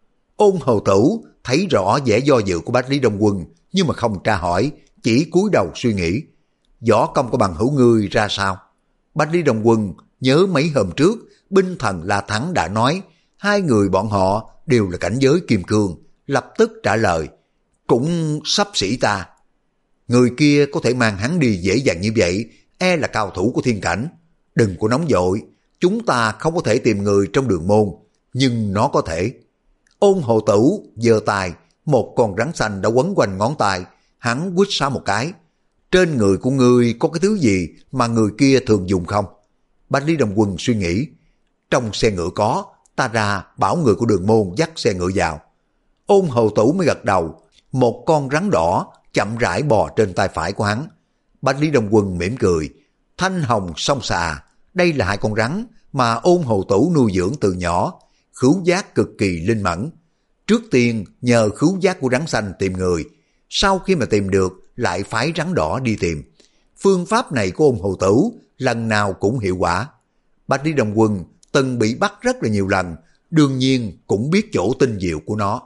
Ôn Hầu Tử thấy rõ vẻ do dự của Bách Lý Đông Quân nhưng mà không tra hỏi, chỉ cúi đầu suy nghĩ. Võ công của bằng hữu ngươi ra sao? Bách Lý Đông Quân nhớ mấy hôm trước binh thần La Thắng đã nói hai người bọn họ đều là cảnh giới kim cương, lập tức trả lời, cũng xấp xỉ ta. Người kia có thể mang hắn đi dễ dàng như vậy, e là cao thủ của thiên cảnh. Đừng có nóng vội, chúng ta không có thể tìm người trong Đường Môn, nhưng nó có thể. Ôn Hộ Tử giơ tay, một con rắn xanh đã quấn quanh ngón tay, hắn quýt xá một cái. Trên người của ngươi có cái thứ gì mà người kia thường dùng không? Bách Lý Đông Quân suy nghĩ, trong xe ngựa có, ta ra bảo người của Đường Môn dắt xe ngựa vào. Ôn Hầu Tử mới gật đầu, một con rắn đỏ chậm rãi bò trên tay phải của hắn. Bách Lý Đông Quân mỉm cười, thanh hồng song xà, đây là hai con rắn mà Ôn Hầu Tử nuôi dưỡng từ nhỏ, khứu giác cực kỳ linh mẫn. Trước tiên nhờ khứu giác của rắn xanh tìm người, sau khi mà tìm được lại phái rắn đỏ đi tìm. Phương pháp này của Ôn Hầu Tử lần nào cũng hiệu quả. Bách Lý Đông Quân từng bị bắt rất là nhiều lần, đương nhiên cũng biết chỗ tinh diệu của nó.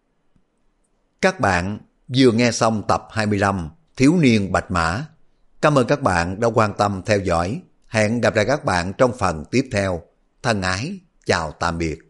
Các bạn vừa nghe xong tập hai mươi lăm Thiếu niên Bạch Mã. Cảm ơn các bạn đã quan tâm theo dõi. Hẹn gặp lại các bạn trong phần tiếp theo. Thân ái, chào tạm biệt.